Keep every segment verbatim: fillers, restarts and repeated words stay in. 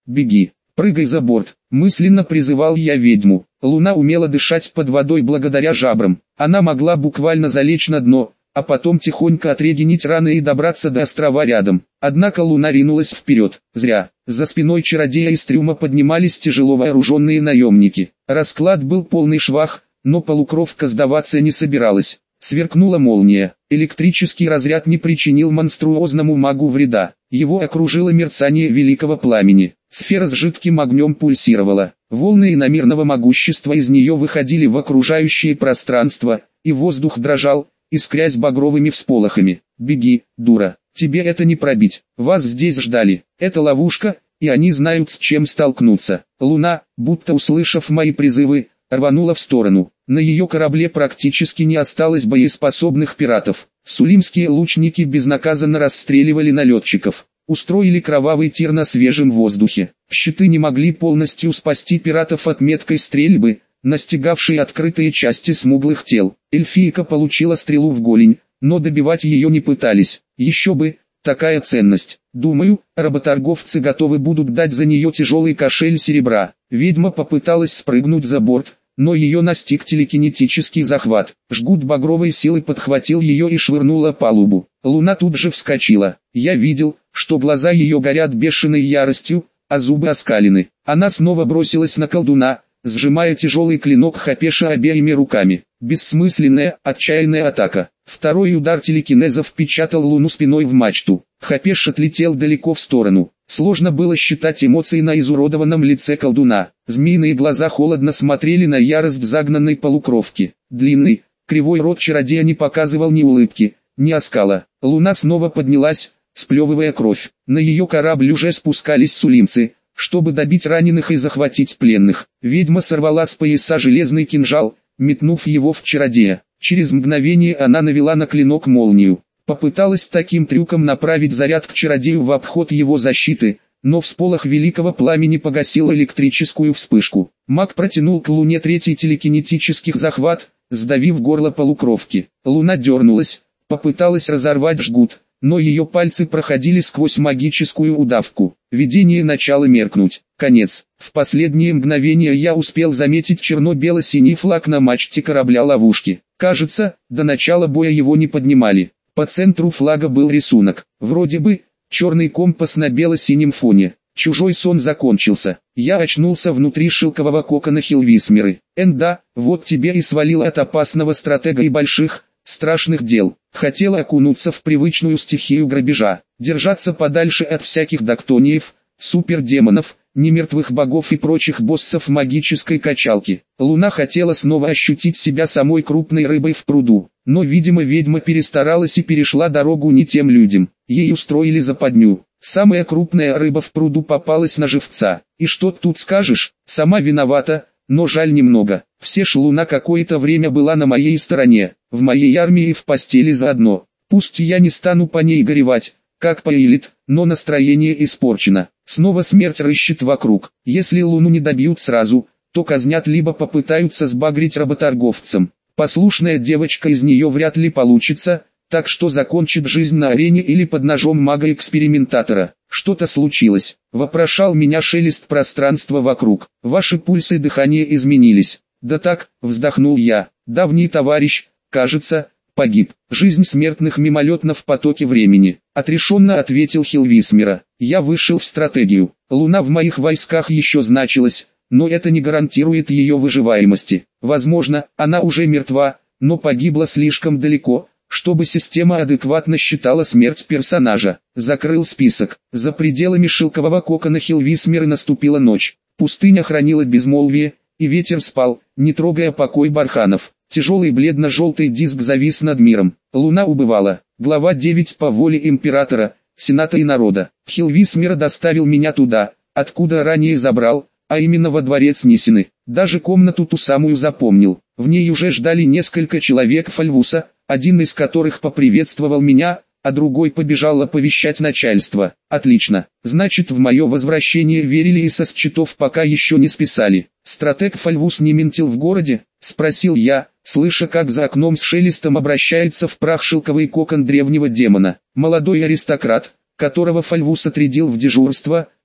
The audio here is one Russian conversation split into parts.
беги, прыгай за борт. Мысленно призывал я ведьму. Луна умела дышать под водой благодаря жабрам. Она могла буквально залечь на дно, а потом тихонько отрегенить раны и добраться до острова рядом. Однако Луна ринулась вперед. Зря. За спиной чародея из трюма поднимались тяжело вооруженные наемники. Расклад был полный швах, но полукровка сдаваться не собиралась. Сверкнула молния. Электрический разряд не причинил монструозному магу вреда. Его окружило мерцание великого пламени. Сфера с жидким огнем пульсировала. Волны иномирного могущества из нее выходили в окружающее пространство, и воздух дрожал, искрясь багровыми всполохами. «Беги, дура, тебе это не пробить. Вас здесь ждали. Это ловушка, и они знают, с чем столкнуться». Луна, будто услышав мои призывы, рванула в сторону. На ее корабле практически не осталось боеспособных пиратов. Сулимские лучники безнаказанно расстреливали налетчиков. Устроили кровавый тир на свежем воздухе. Щиты не могли полностью спасти пиратов от меткой стрельбы, настигавшей открытые части смуглых тел. Эльфийка получила стрелу в голень, но добивать ее не пытались. Еще бы, такая ценность. Думаю, работорговцы готовы будут дать за нее тяжелый кошель серебра. Ведьма попыталась спрыгнуть за борт, но ее настиг телекинетический захват. Жгут багровой силы подхватил ее и швырнул о палубу. Луна тут же вскочила. Я видел, что глаза ее горят бешеной яростью, а зубы оскалены. Она снова бросилась на колдуна, сжимая тяжелый клинок Хапеша обеими руками. Бессмысленная, отчаянная атака. Второй удар телекинеза впечатал Луну спиной в мачту. Хапеш отлетел далеко в сторону. Сложно было считать эмоции на изуродованном лице колдуна. Змеиные глаза холодно смотрели на ярость загнанной полукровки. Длинный, кривой рот чародея не показывал ни улыбки, ни оскала. Луна снова поднялась, сплевывая кровь. На ее корабль уже спускались сулимцы, чтобы добить раненых и захватить пленных. Ведьма сорвала с пояса железный кинжал, метнув его в чародея. Через мгновение она навела на клинок молнию. Попыталась таким трюком направить заряд к чародею в обход его защиты, но всполох великого пламени погасил электрическую вспышку. Маг протянул к Луне третий телекинетический захват, сдавив горло полукровки. Луна дернулась, попыталась разорвать жгут, но ее пальцы проходили сквозь магическую удавку. Видение начало меркнуть. Конец. В последние мгновения я успел заметить черно-бело-синий флаг на мачте корабля ловушки. Кажется, до начала боя его не поднимали. По центру флага был рисунок. Вроде бы, черный компас на бело-синем фоне. Чужой сон закончился. Я очнулся внутри шелкового кокона Хилвисмеры. Энда, вот тебе и свалил от опасного стратега и больших, страшных дел. Хотел окунуться в привычную стихию грабежа. Держаться подальше от всяких доктониев, супердемонов, немертвых богов и прочих боссов магической качалки. Луна хотела снова ощутить себя самой крупной рыбой в пруду. Но, видимо, ведьма перестаралась и перешла дорогу не тем людям. Ей устроили западню. Самая крупная рыба в пруду попалась на живца. И что тут скажешь, сама виновата, но жаль немного. Все ж Луна какое-то время была на моей стороне, в моей армии и в постели заодно. Пусть я не стану по ней горевать, как по Элит, но настроение испорчено. Снова смерть рыщет вокруг. Если Луну не добьют сразу, то казнят либо попытаются сбагрить работорговцам. Послушная девочка из нее вряд ли получится, так что закончит жизнь на арене или под ножом мага-экспериментатора. Что-то случилось. Вопрошал меня шелест пространства вокруг. Ваши пульсы и дыхание изменились. Да так, вздохнул я. Давний товарищ, кажется, погиб. Жизнь смертных мимолетна в потоке времени. Отрешенно ответил Хилвисмера. Я вышел в стратегию. Луна в моих войсках еще значилась, но это не гарантирует ее выживаемости. Возможно, она уже мертва, но погибла слишком далеко, чтобы система адекватно считала смерть персонажа. Закрыл список. За пределами шелкового кокона Хилвисмеры наступила ночь. Пустыня хранила безмолвие, и ветер спал, не трогая покой барханов. Тяжелый бледно-желтый диск завис над миром. Луна убывала. Глава девять по воле императора, сената и народа. Хилвисмера доставил меня туда, откуда ранее забрал, а именно во дворец Нисины. Даже комнату ту самую запомнил. В ней уже ждали несколько человек Фальвуса, один из которых поприветствовал меня, а другой побежал оповещать начальство. Отлично, значит, в мое возвращение верили и со счетов пока еще не списали. Стратег Фальвус не ментил в городе? Спросил я, слыша, как за окном с шелестом обращается в прах шелковый кокон древнего демона. Молодой аристократ, которого Фальвус отрядил в дежурство,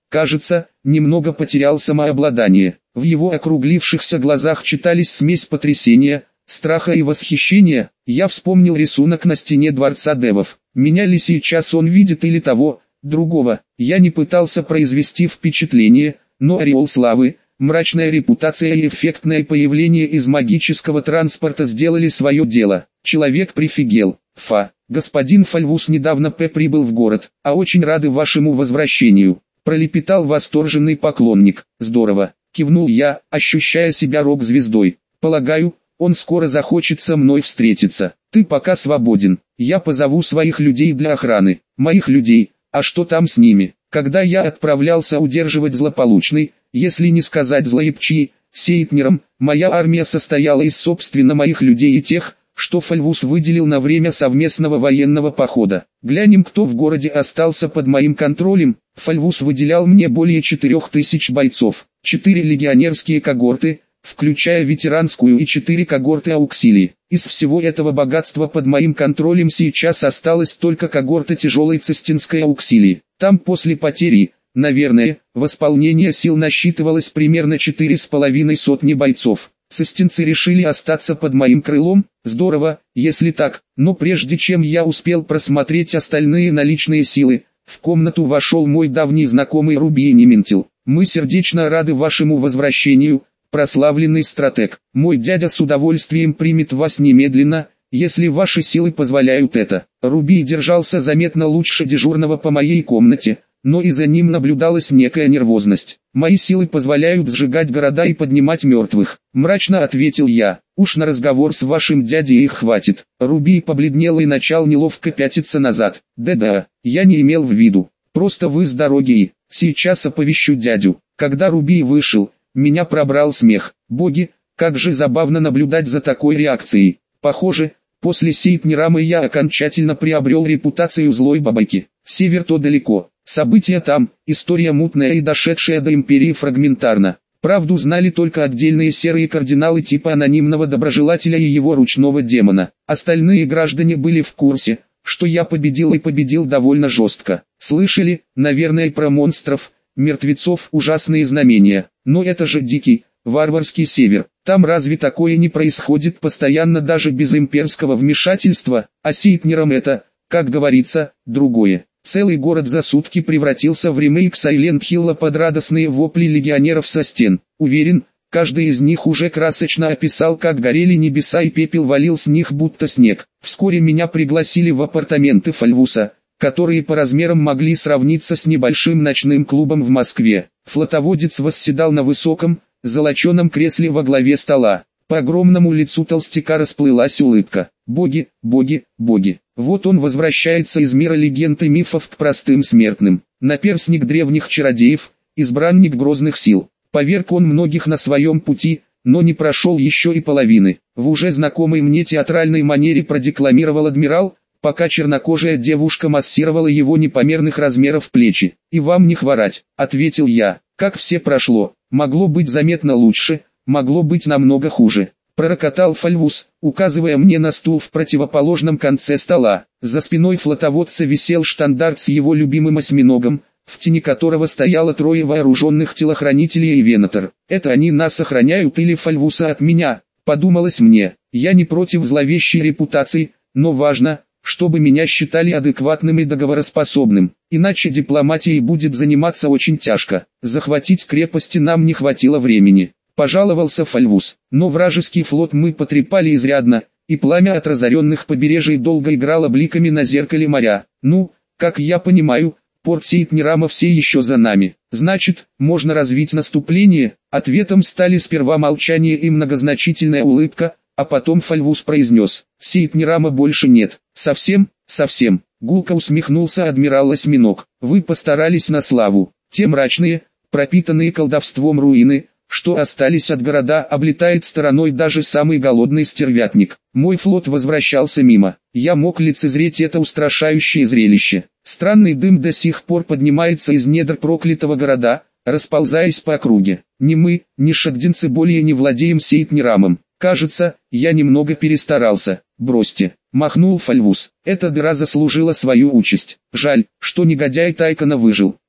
кажется, немного потерял самообладание. В его округлившихся глазах читались смесь потрясения, страха и восхищения. Я вспомнил рисунок на стене дворца девов. Меня ли сейчас он видит или того, другого? Я не пытался произвести впечатление, но ореол славы, мрачная репутация и эффектное появление из магического транспорта сделали свое дело. Человек прифигел. Фа, господин Фальвус недавно П прибыл в город, а очень рады вашему возвращению. Пролепетал восторженный поклонник. Здорово, кивнул я, ощущая себя рок-звездой. Полагаю, он скоро захочет со мной встретиться. Ты пока свободен. Я позову своих людей для охраны. Моих людей, а что там с ними? Когда я отправлялся удерживать злополучный, если не сказать злоебчий, Сейтнером, моя армия состояла из собственно моих людей и тех, что Фальвус выделил на время совместного военного похода. Глянем, кто в городе остался под моим контролем. Фальвус выделял мне более четырех тысяч бойцов, четыре легионерские когорты, включая ветеранскую, и четыре когорты ауксилии. Из всего этого богатства под моим контролем сейчас осталась только когорта тяжелой цистинской ауксилии. Там после потери, наверное, восполнение сил насчитывалось примерно четыре с половиной сотни бойцов. Цистинцы решили остаться под моим крылом. Здорово, если так, но прежде чем я успел просмотреть остальные наличные силы, в комнату вошел мой давний знакомый Рубий Нементил. Мы сердечно рады вашему возвращению, прославленный стратег. Мой дядя с удовольствием примет вас немедленно, если ваши силы позволяют это. Рубий держался заметно лучше дежурного по моей комнате, но и за ним наблюдалась некая нервозность. «Мои силы позволяют сжигать города и поднимать мертвых», — мрачно ответил я. «Уж на разговор с вашим дядей их хватит». Рубий побледнел и начал неловко пятиться назад. «Да-да, я не имел в виду. Просто вы с дороги и... Сейчас оповещу дядю». Когда Рубий вышел, меня пробрал смех. Боги, как же забавно наблюдать за такой реакцией. Похоже, после Сейтнерамы я окончательно приобрел репутацию злой бабайки. Север то далеко. События там, история мутная и дошедшая до империи фрагментарно. Правду знали только отдельные серые кардиналы типа анонимного доброжелателя и его ручного демона. Остальные граждане были в курсе, что я победил и победил довольно жестко. Слышали, наверное, про монстров, мертвецов, ужасные знамения. Но это же дикий, варварский север. Там разве такое не происходит постоянно даже без имперского вмешательства? А Сейтнерам это, как говорится, другое. Целый город за сутки превратился в ремейк Silent Hill под радостные вопли легионеров со стен. Уверен, каждый из них уже красочно описал, как горели небеса и пепел валил с них будто снег. Вскоре меня пригласили в апартаменты Фальвуса, которые по размерам могли сравниться с небольшим ночным клубом в Москве. Флотоводец восседал на высоком, золоченом кресле во главе стола. По огромному лицу толстяка расплылась улыбка. Боги, боги, боги. Вот он возвращается из мира легенд и мифов к простым смертным. Наперсник древних чародеев, избранник грозных сил. Поверг он многих на своем пути, но не прошел еще и половины. В уже знакомой мне театральной манере продекламировал адмирал, пока чернокожая девушка массировала его непомерных размеров плечи. «И вам не хворать», — ответил я. «Как все прошло, могло быть заметно лучше, могло быть намного хуже», — пророкотал Фальвус, указывая мне на стул в противоположном конце стола. За спиной флотоводца висел штандарт с его любимым осьминогом, в тени которого стояло трое вооруженных телохранителей и венатор. «Это они нас охраняют или Фальвуса от меня?» — подумалось мне. Я не против зловещей репутации, но важно, чтобы меня считали адекватным и договороспособным, иначе дипломатией будет заниматься очень тяжко. Захватить крепости нам не хватило времени, пожаловался Фальвус, но вражеский флот мы потрепали изрядно, и пламя от разоренных побережий долго играло бликами на зеркале моря. Ну, как я понимаю, порт Сейтнерама все еще за нами. Значит, можно развить наступление? Ответом стали сперва молчание и многозначительная улыбка, а потом Фальвус произнес: «Сейтнерама больше нет». «Совсем, совсем», — гулко усмехнулся адмирал Осьминог. «Вы постарались на славу. Те мрачные, пропитанные колдовством руины, что остались от города, облетает стороной даже самый голодный стервятник. Мой флот возвращался мимо. Я мог лицезреть это устрашающее зрелище. Странный дым до сих пор поднимается из недр проклятого города, расползаясь по округе. Ни мы, ни шагдинцы более не владеем Сейтнерамом. Кажется, я немного перестарался. Бросьте», — махнул Фальвус. «Эта дыра заслужила свою участь. Жаль, что негодяй Тайкона выжил.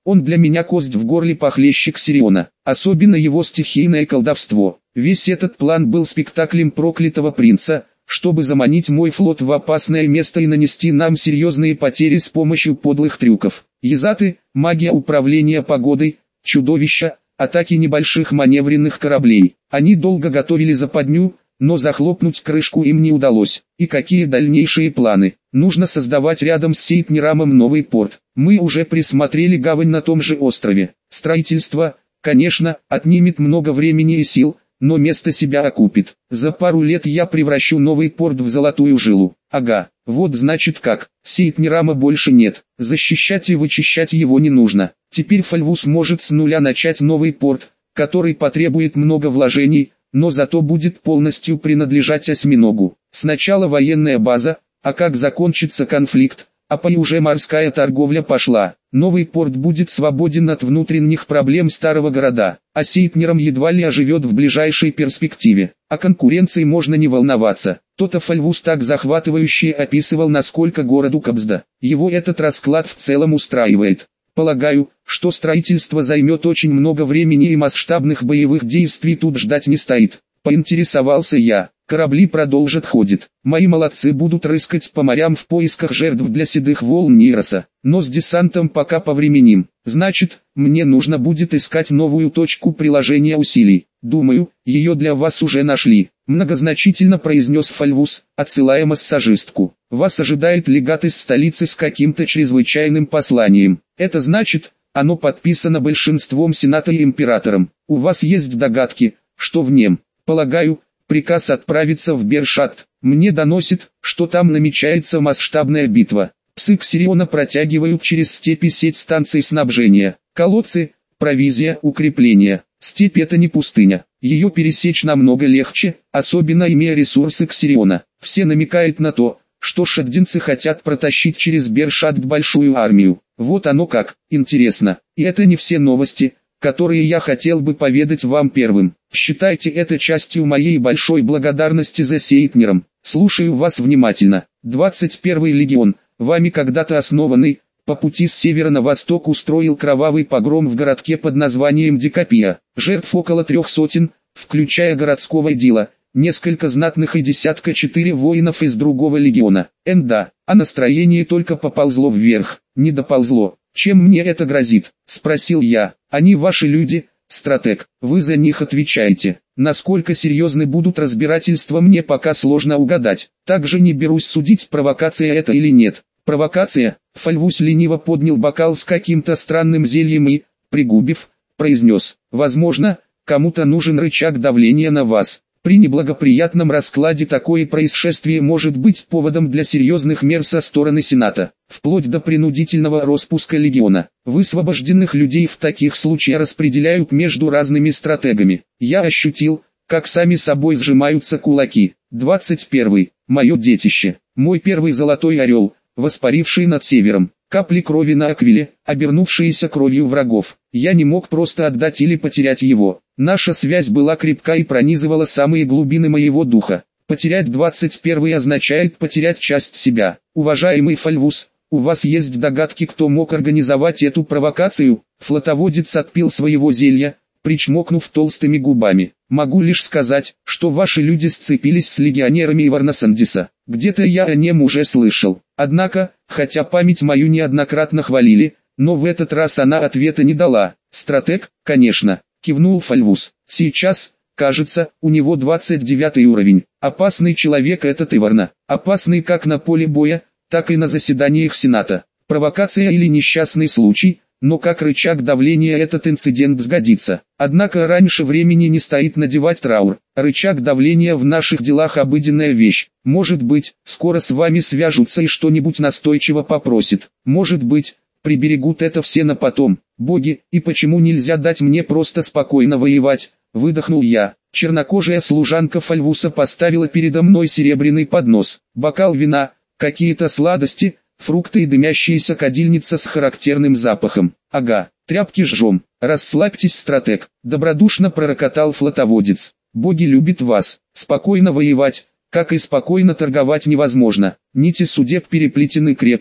Он для меня кость в горле похлеще Ксириона, особенно его стихийное колдовство. Весь этот план был спектаклем проклятого принца, чтобы заманить мой флот в опасное место и нанести нам серьезные потери с помощью подлых трюков. Язаты, магия управления погодой, чудовища, атаки небольших маневренных кораблей. Они долго готовили западню, но захлопнуть крышку им не удалось. И какие дальнейшие планы? Нужно создавать рядом с Сейтнирамом новый порт. Мы уже присмотрели гавань на том же острове. Строительство, конечно, отнимет много времени и сил, но место себя окупит. За пару лет я превращу новый порт в золотую жилу. Ага, вот значит как. Сейтнирама больше нет. Защищать и вычищать его не нужно. Теперь Фальвус может с нуля начать новый порт, который потребует много вложений, но зато будет полностью принадлежать осьминогу. Сначала военная база, а как закончится конфликт, а по уже морская торговля пошла. Новый порт будет свободен от внутренних проблем старого города, а Сейтнирам едва ли оживет в ближайшей перспективе. О конкуренции можно не волноваться. То-то Фальвус так захватывающе описывал, насколько городу Кобзда. Его этот расклад в целом устраивает. Полагаю, что строительство займет очень много времени и масштабных боевых действий тут ждать не стоит. Поинтересовался я. Корабли продолжат ходить. Мои молодцы будут рыскать по морям в поисках жертв для седых волн Нейроса. Но с десантом пока повременим. Значит, мне нужно будет искать новую точку приложения усилий. Думаю, ее для вас уже нашли. Многозначительно произнес Фальвус, отсылая массажистку. Вас ожидает легат из столицы с каким-то чрезвычайным посланием. Это значит, оно подписано большинством сената и императором. У вас есть догадки, что в нем? Полагаю, приказ отправиться в Бершат. Мне доносит, что там намечается масштабная битва. Псы Ксириона протягивают через степи сеть станций снабжения. Колодцы, провизия, укрепления. Степь — это не пустыня. Ее пересечь намного легче, особенно имея ресурсы Ксириона. Все намекают на то, что шаддинцы хотят протащить через Бершат большую армию. Вот оно как, интересно. И это не все новости, которые я хотел бы поведать вам первым. Считайте это частью моей большой благодарности за Сейтнирам. Слушаю вас внимательно. двадцать первый легион, вами когда-то основанный, по пути с севера на восток устроил кровавый погром в городке под названием Дикопия. Жертв около трех сотен, включая городского эдила, несколько знатных и десятка четыре воинов из другого легиона. Энда, а настроение только поползло вверх. Не доползло. Чем мне это грозит? Спросил я. Они ваши люди, стратег, вы за них отвечаете. Насколько серьезны будут разбирательства, мне пока сложно угадать. Также не берусь судить, провокация это или нет. Провокация. Фальвус лениво поднял бокал с каким-то странным зельем и, пригубив, произнес: возможно, кому-то нужен рычаг давления на вас. При неблагоприятном раскладе такое происшествие может быть поводом для серьезных мер со стороны Сената, вплоть до принудительного распуска легиона. Высвобожденных людей в таких случаях распределяют между разными стратегами. Я ощутил, как сами собой сжимаются кулаки. двадцать первый. Мое детище. Мой первый золотой орел, воспаривший над севером. Капли крови на аквиле, обернувшиеся кровью врагов. Я не мог просто отдать или потерять его. Наша связь была крепка и пронизывала самые глубины моего духа. Потерять двадцать первый означает потерять часть себя. Уважаемый Фальвус, у вас есть догадки, кто мог организовать эту провокацию? Флотоводец отпил своего зелья, причмокнув толстыми губами. Могу лишь сказать, что ваши люди сцепились с легионерами Иварнасандиса. Где-то я о нем уже слышал. Однако, хотя память мою неоднократно хвалили, но в этот раз она ответа не дала. Стратег, конечно, кивнул Фальвус. Сейчас, кажется, у него двадцать девятый уровень. Опасный человек этот Иварна. Опасный как на поле боя, так и на заседаниях Сената. Провокация или несчастный случай, но как рычаг давления этот инцидент сгодится. Однако раньше времени не стоит надевать траур. Рычаг давления в наших делах обыденная вещь. Может быть, скоро с вами свяжутся и что-нибудь настойчиво попросит. Может быть, приберегут это все на потом. Боги, и почему нельзя дать мне просто спокойно воевать? Выдохнул я. Чернокожая служанка Фальвуса поставила передо мной серебряный поднос, бокал вина, какие-то сладости, фрукты и дымящаяся кадильница с характерным запахом. Ага, тряпки жжем. Расслабьтесь, стратег, добродушно пророкотал флотоводец. Боги любят вас. Спокойно воевать, как и спокойно торговать невозможно. Нити судеб переплетены крепко,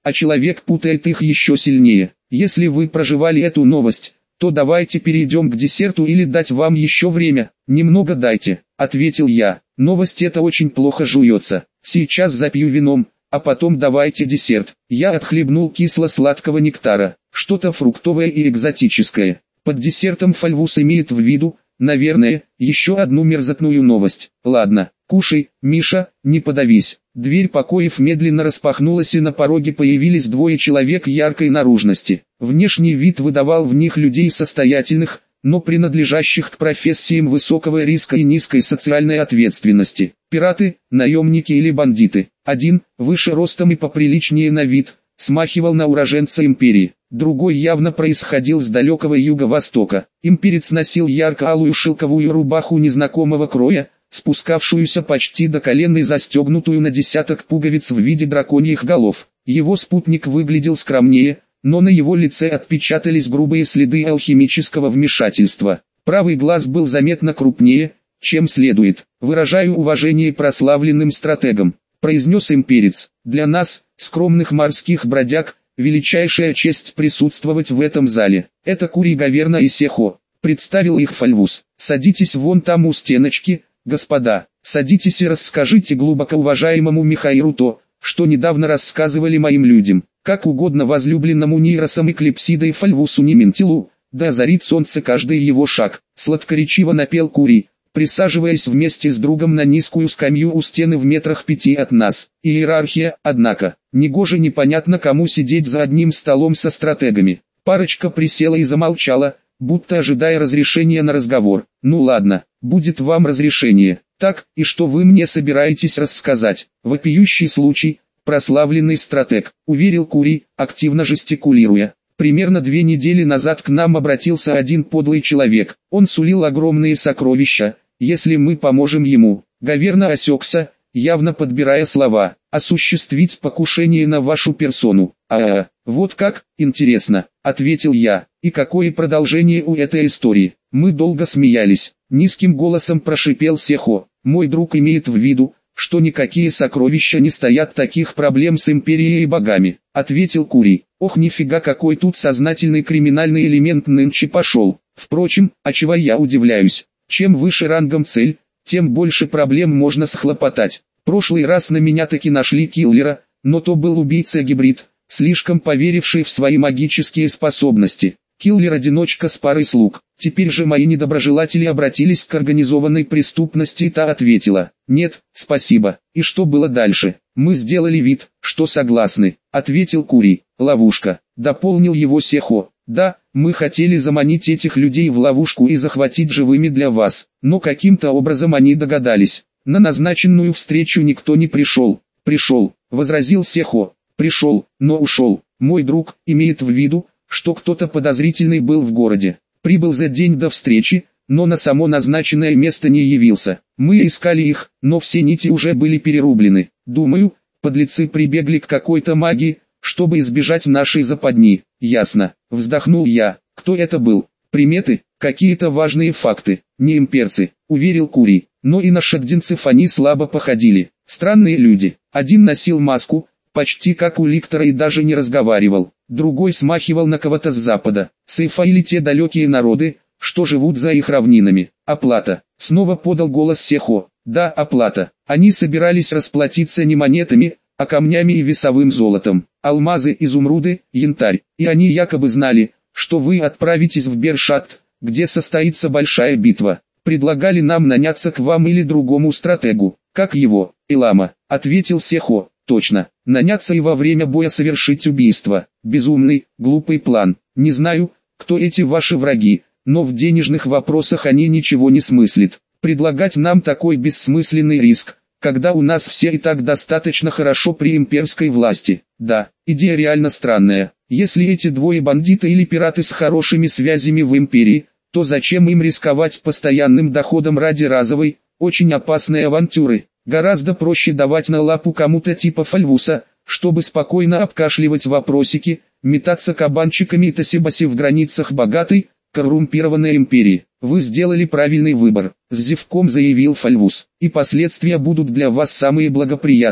а человек путает их еще сильнее. Если вы проживали эту новость, то давайте перейдем к десерту или дать вам еще время. Немного дайте, ответил я. Новость эта очень плохо жуется. Сейчас запью вином, а потом давайте десерт. Я отхлебнул кисло-сладкого нектара, что-то фруктовое и экзотическое. Под десертом Фальвус имеет в виду, наверное, еще одну мерзотную новость. Ладно, кушай, Миша, не подавись. Дверь покоев медленно распахнулась, и на пороге появились двое человек яркой наружности. Внешний вид выдавал в них людей состоятельных, но принадлежащих к профессиям высокого риска и низкой социальной ответственности. Пираты, наемники или бандиты. Один, выше ростом и поприличнее на вид, смахивал на уроженца империи. Другой явно происходил с далекого юго-востока. Имперец носил ярко-алую шелковую рубаху незнакомого кроя, спускавшуюся почти до колен и застегнутую на десяток пуговиц в виде драконьих голов. Его спутник выглядел скромнее, но на его лице отпечатались грубые следы алхимического вмешательства. Правый глаз был заметно крупнее, чем следует. «Выражаю уважение прославленным стратегам», — произнес имперец. «Для нас, скромных морских бродяг, величайшая честь присутствовать в этом зале. Это Кури, Гаверна и Сехо», — представил их Фальвус. «Садитесь вон там у стеночки, господа, садитесь и расскажите глубоко уважаемому Михаилу то, что недавно рассказывали моим людям. Как угодно возлюбленному Нейросом и Клипсидой Фальвусу Нементилу, да озарит солнце каждый его шаг», — сладкоречиво напел Кури, присаживаясь вместе с другом на низкую скамью у стены в метрах пяти от нас. Иерархия, однако, негоже непонятно кому сидеть за одним столом со стратегами. Парочка присела и замолчала, будто ожидая разрешения на разговор. «Ну ладно, будет вам разрешение. Так, и что вы мне собираетесь рассказать?» «Вопиющий случай, прославленный стратег», — уверил Кури, активно жестикулируя. «Примерно две недели назад к нам обратился один подлый человек. Он сулил огромные сокровища, если мы поможем ему». Гаверна осекся, явно подбирая слова. «Осуществить покушение на вашу персону». «А-а, вот как, интересно», — ответил я. «И какое продолжение у этой истории?» Мы долго смеялись. Низким голосом прошипел Сехо. «Мой друг имеет в виду, что никакие сокровища не стоят таких проблем с империей и богами», — ответил Кури. «Ох, нифига, какой тут сознательный криминальный элемент нынче пошел. Впрочем, а чего я удивляюсь? Чем выше рангом цель, тем больше проблем можно схлопотать. Прошлый раз на меня таки нашли киллера, но то был убийца-гибрид, слишком поверивший в свои магические способности. Киллер-одиночка с парой слуг. Теперь же мои недоброжелатели обратились к организованной преступности, и та ответила: «Нет, спасибо». «И что было дальше?» «Мы сделали вид, что согласны», — ответил Кури. «Ловушка», — дополнил его Сехо. «Да, мы хотели заманить этих людей в ловушку и захватить живыми для вас, но каким-то образом они догадались. На назначенную встречу никто не пришел». «Пришел», — возразил Сехо. «Пришел, но ушел. Мой друг имеет в виду, что кто-то подозрительный был в городе. Прибыл за день до встречи, но на само назначенное место не явился. Мы искали их, но все нити уже были перерублены. Думаю, подлецы прибегли к какой-то магии, чтобы избежать нашей западни». «Ясно», — вздохнул я. «Кто это был? Приметы? Какие-то важные факты?» «Не имперцы», — уверил Кури. «Но и на шагдинцев они слабо походили. Странные люди. Один носил маску, почти как у Ликтора, и даже не разговаривал. Другой смахивал на кого-то с запада. Сейфа или те далекие народы, что живут за их равнинами». «Оплата», — снова подал голос Сехо. «Да, оплата. Они собирались расплатиться не монетами, а камнями и весовым золотом. Алмазы, изумруды, янтарь. И они якобы знали, что вы отправитесь в Бершат, где состоится большая битва. Предлагали нам наняться к вам или другому стратегу». «Как его?» «Илама», — ответил Сехо. «Точно. Наняться и во время боя совершить убийство. Безумный, глупый план. Не знаю, кто эти ваши враги, но в денежных вопросах они ничего не смыслят. Предлагать нам такой бессмысленный риск, когда у нас все и так достаточно хорошо при имперской власти. Да, идея реально странная. Если эти двое бандиты или пираты с хорошими связями в империи, то зачем им рисковать постоянным доходом ради разовой, очень опасной авантюры? Гораздо проще давать на лапу кому-то типа Фальвуса, чтобы спокойно обкашливать вопросики, метаться кабанчиками и тосибаси в границах богатой, коррумпированной империи. «Вы сделали правильный выбор», — с зевком заявил Фальвус, — «и последствия будут для вас самые благоприятные.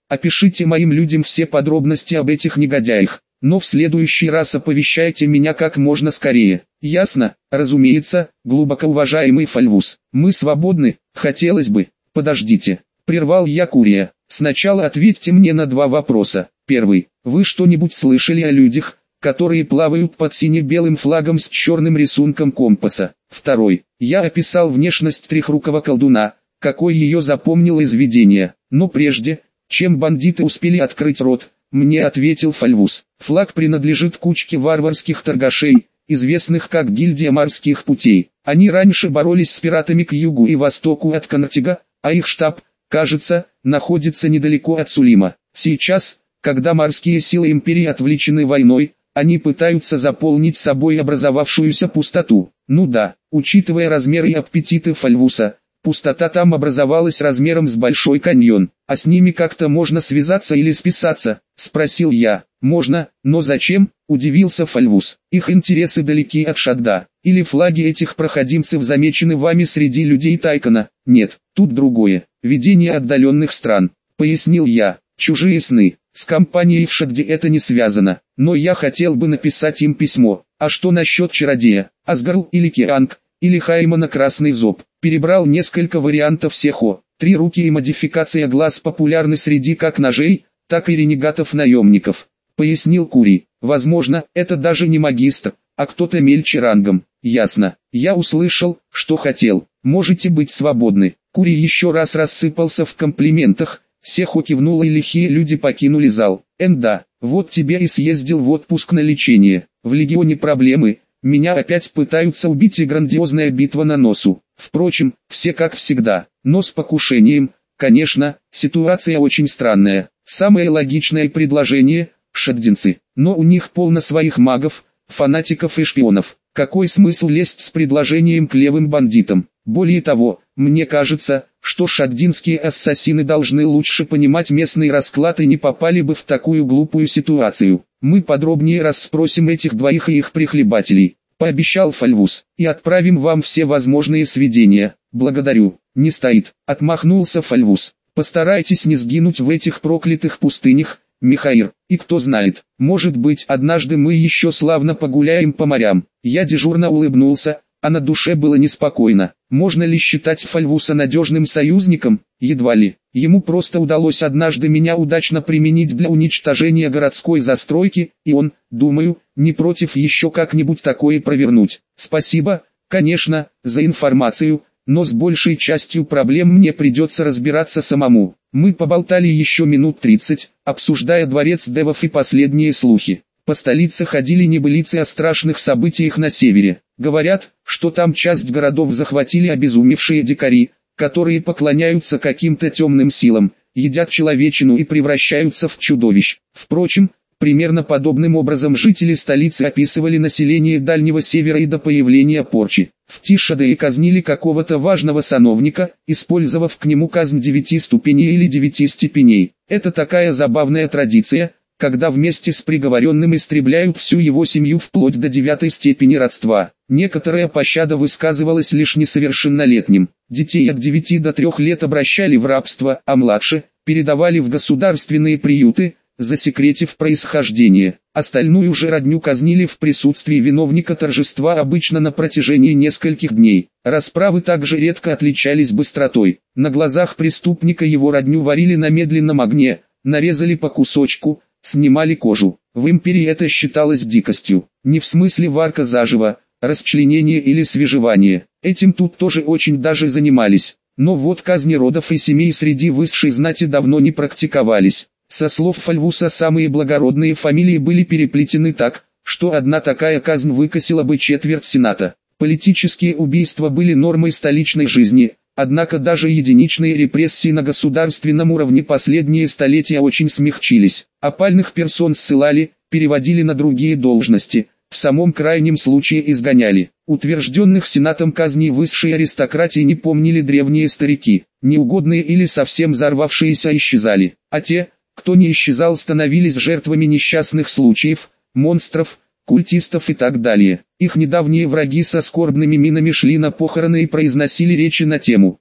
Опишите моим людям все подробности об этих негодяях, но в следующий раз оповещайте меня как можно скорее. Ясно? Разумеется, глубоко уважаемый Фальвус. Мы свободны, хотелось бы. Подождите, прервал я Курия. Сначала ответьте мне на два вопроса. Первый. Вы что-нибудь слышали о людях, которые плавают под сине-белым флагом с черным рисунком компаса? Второй. Я описал внешность трехрукого колдуна, какой ее запомнил из видения. Но прежде, чем бандиты успели открыть рот, мне ответил Фальвус. Флаг принадлежит кучке варварских торгашей, известных как гильдия морских путей. Они раньше боролись с пиратами к югу и востоку от Конатига, а их штаб, кажется, находится недалеко от Сулима. Сейчас, когда морские силы империи отвлечены войной, они пытаются заполнить собой образовавшуюся пустоту. Ну да, учитывая размеры и аппетиты Фальвуса, пустота там образовалась размером с Большой каньон. А с ними как-то можно связаться или списаться? Спросил я. Можно, но зачем? Удивился Фальвус. Их интересы далеки от Шадда. Или флаги этих проходимцев замечены вами среди людей Тайкона? Нет, тут другое. Видение отдаленных стран. Пояснил я. Чужие сны. С компанией в Шадде это не связано. Но я хотел бы написать им письмо. А что насчет чародея? Асгарл или Кианг? Или Хаймана Красный Зоб? Перебрал несколько вариантов Сехо. Три руки и модификация глаз популярны среди как ножей, так и ренегатов-наемников. Пояснил Кури. Возможно, это даже не магистр, а кто-то мельче рангом. Ясно. Я услышал, что хотел. Можете быть свободны. Кури еще раз рассыпался в комплиментах. Сехо кивнула и лихие люди покинули зал. Энда, вот тебе и съездил в отпуск на лечение. В легионе проблемы. Меня опять пытаются убить и грандиозная битва на носу. Впрочем, все как всегда, но с покушением, конечно, ситуация очень странная. Самое логичное предложение – шаддинцы, но у них полно своих магов, фанатиков и шпионов. Какой смысл лезть с предложением к левым бандитам? Более того, мне кажется, что шаддинские ассасины должны лучше понимать местный расклад и не попали бы в такую глупую ситуацию. Мы подробнее расспросим этих двоих и их прихлебателей, пообещал Фальвус, и отправим вам все возможные сведения. Благодарю, не стоит, отмахнулся Фальвус. Постарайтесь не сгинуть в этих проклятых пустынях, Михаир, и кто знает, может быть однажды мы еще славно погуляем по морям. Я дежурно улыбнулся, а на душе было неспокойно. Можно ли считать Фальвуса надежным союзником? Едва ли. Ему просто удалось однажды меня удачно применить для уничтожения городской застройки, и он, думаю, не против еще как-нибудь такое провернуть. Спасибо, конечно, за информацию, но с большей частью проблем мне придется разбираться самому. Мы поболтали еще минут тридцать, обсуждая дворец девов и последние слухи. По столице ходили небылицы о страшных событиях на севере. Говорят, что там часть городов захватили обезумевшие дикари, которые поклоняются каким-то темным силам, едят человечину и превращаются в чудовищ. Впрочем, примерно подобным образом жители столицы описывали население Дальнего Севера и до появления порчи. В Тишаде казнили какого-то важного сановника, использовав к нему казнь девяти ступеней или девяти степеней. Это такая забавная традиция, когда вместе с приговоренным истребляют всю его семью вплоть до девятой степени родства. Некоторая пощада высказывалась лишь несовершеннолетним. Детей от девяти до трех лет обращали в рабство, а младше передавали в государственные приюты, засекретив происхождение. Остальную же родню казнили в присутствии виновника торжества обычно на протяжении нескольких дней. Расправы также редко отличались быстротой. На глазах преступника его родню варили на медленном огне, нарезали по кусочку, снимали кожу. В империи это считалось дикостью. Не в смысле варка заживо, расчленение или свежевание. Этим тут тоже очень даже занимались. Но вот казни родов и семей среди высшей знати давно не практиковались. Со слов Фальвуса самые благородные фамилии были переплетены так, что одна такая казнь выкосила бы четверть сената. Политические убийства были нормой столичной жизни, однако даже единичные репрессии на государственном уровне последние столетия очень смягчились. Опальных персон ссылали, переводили на другие должности, в самом крайнем случае изгоняли. Утвержденных сенатом казней высшей аристократии не помнили древние старики, неугодные или совсем взорвавшиеся исчезали, а те, кто не исчезал, становились жертвами несчастных случаев, монстров, культистов и так далее. Их недавние враги со скорбными минами шли на похороны и произносили речи на тему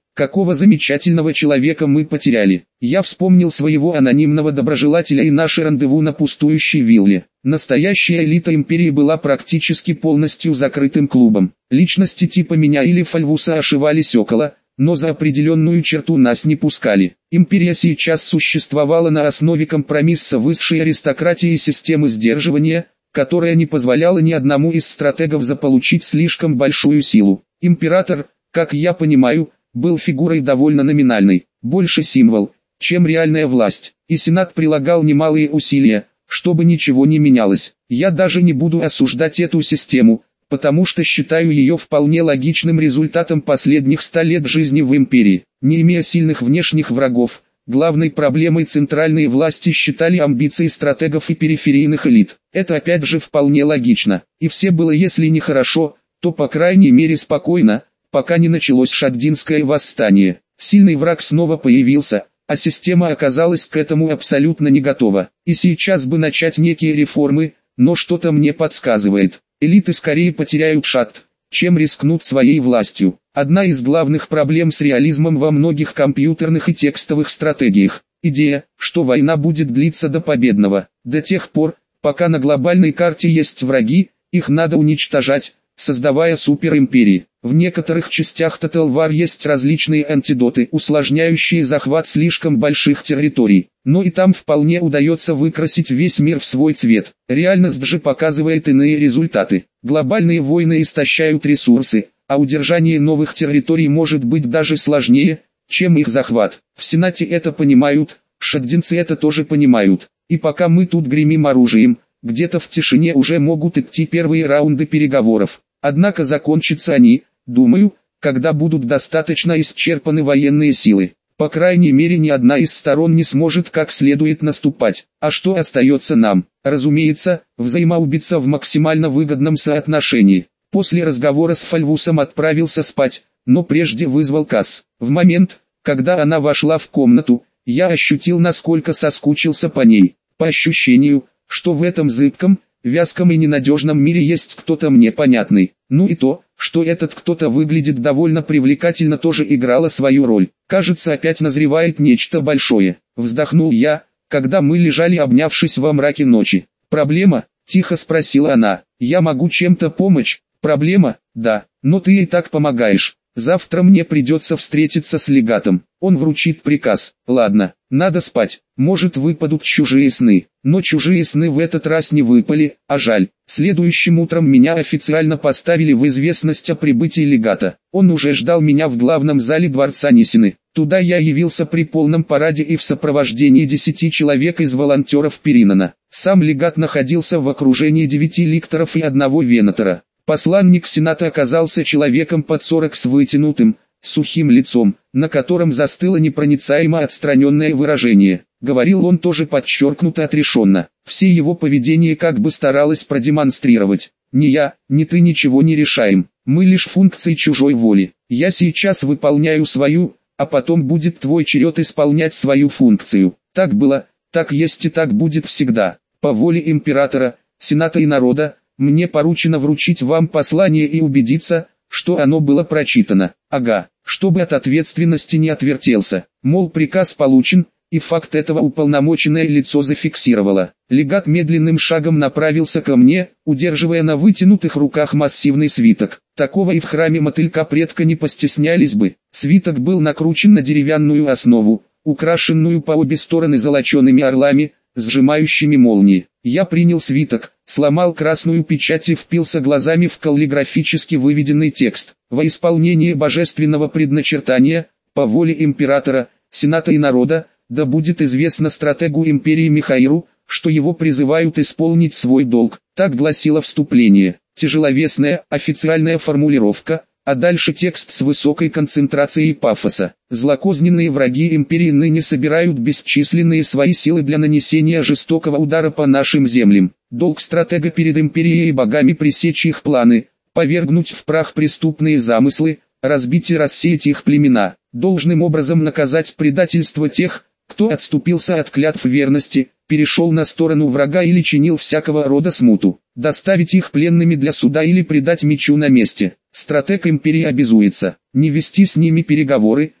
Какого замечательного человека мы потеряли. Я вспомнил своего анонимного доброжелателя и наше рандеву на пустующей вилле. Настоящая элита империи была практически полностью закрытым клубом. Личности типа меня или Фальвуса ошивались около, но за определенную черту нас не пускали. Империя сейчас существовала на основе компромисса высшей аристократии и системы сдерживания, которая не позволяла ни одному из стратегов заполучить слишком большую силу. Император, как я понимаю, был фигурой довольно номинальной, больше символ, чем реальная власть, и Сенат прилагал немалые усилия, чтобы ничего не менялось. Я даже не буду осуждать эту систему, потому что считаю ее вполне логичным результатом последних ста лет жизни в империи. Не имея сильных внешних врагов, главной проблемой центральной власти считали амбиции стратегов и периферийных элит. Это опять же вполне логично, и все было если не хорошо, то по крайней мере спокойно, пока не началось Шаддинское восстание. Сильный враг снова появился, а система оказалась к этому абсолютно не готова. И сейчас бы начать некие реформы, но что-то мне подсказывает. Элиты скорее потеряют шат, чем рискнут своей властью. Одна из главных проблем с реализмом во многих компьютерных и текстовых стратегиях – идея, что война будет длиться до победного. До тех пор, пока на глобальной карте есть враги, их надо уничтожать, создавая суперимперии. В некоторых частях Total War есть различные антидоты, усложняющие захват слишком больших территорий, но и там вполне удается выкрасить весь мир в свой цвет. Реальность же показывает иные результаты. Глобальные войны истощают ресурсы, а удержание новых территорий может быть даже сложнее, чем их захват. В Сенате это понимают, шаддинцы это тоже понимают. И пока мы тут гремим оружием, где-то в тишине уже могут идти первые раунды переговоров. Однако закончатся они, думаю, когда будут достаточно исчерпаны военные силы. По крайней мере ни одна из сторон не сможет как следует наступать. А что остается нам? Разумеется, взаимоубиться в максимально выгодном соотношении. После разговора с Фальвусом отправился спать, но прежде вызвал Касс. В момент, когда она вошла в комнату, я ощутил, насколько соскучился по ней. По ощущению, что в этом зыбком, вязком и ненадежном мире есть кто-то мне понятный. Ну и то, что этот кто-то выглядит довольно привлекательно, тоже играло свою роль. Кажется, опять назревает нечто большое. Вздохнул я, когда мы лежали обнявшись во мраке ночи. «Проблема?» – тихо спросила она. «Я могу чем-то помочь?» «Проблема? Да, но ты и так помогаешь. Завтра мне придется встретиться с легатом. Он вручит приказ. Ладно, надо спать. Может выпадут чужие сны». Но чужие сны в этот раз не выпали, а жаль. Следующим утром меня официально поставили в известность о прибытии легата. Он уже ждал меня в главном зале дворца Нисины. Туда я явился при полном параде и в сопровождении десяти человек из волонтеров Перинана. Сам легат находился в окружении девяти ликторов и одного венатора. Посланник Сената оказался человеком под сорок с вытянутым, сухим лицом, на котором застыло непроницаемо отстраненное выражение. Говорил он тоже подчеркнуто отрешенно. Все его поведение как бы старалось продемонстрировать: «Ни я, ни ты ничего не решаем, мы лишь функции чужой воли. Я сейчас выполняю свою, а потом будет твой черед исполнять свою функцию. Так было, так есть и так будет всегда. По воле императора, Сената и народа, мне поручено вручить вам послание и убедиться, что оно было прочитано. Ага, чтобы от ответственности не отвертелся. Мол, приказ получен, и факт этого уполномоченное лицо зафиксировало». Легат медленным шагом направился ко мне, удерживая на вытянутых руках массивный свиток. Такого и в храме мотылька предка не постеснялись бы. Свиток был накручен на деревянную основу, украшенную по обе стороны золочеными орлами, сжимающими молнии. Я принял свиток, сломал красную печать и впился глазами в каллиграфически выведенный текст. Во исполнение божественного предначертания, по воле императора, Сената и народа, да будет известно стратегу империи Михаиру, что его призывают исполнить свой долг. Так гласило вступление. Тяжеловесная, официальная формулировка, а дальше текст с высокой концентрацией пафоса. Злокозненные враги империи ныне собирают бесчисленные свои силы для нанесения жестокого удара по нашим землям. Долг стратега перед империей и богами пресечь их планы, повергнуть в прах преступные замыслы, разбить и рассеять их племена, должным образом наказать предательство тех, кто отступился от клятв верности, перешел на сторону врага или чинил всякого рода смуту, доставить их пленными для суда или предать мечу на месте. Стратег империи обязуется не вести с ними переговоры,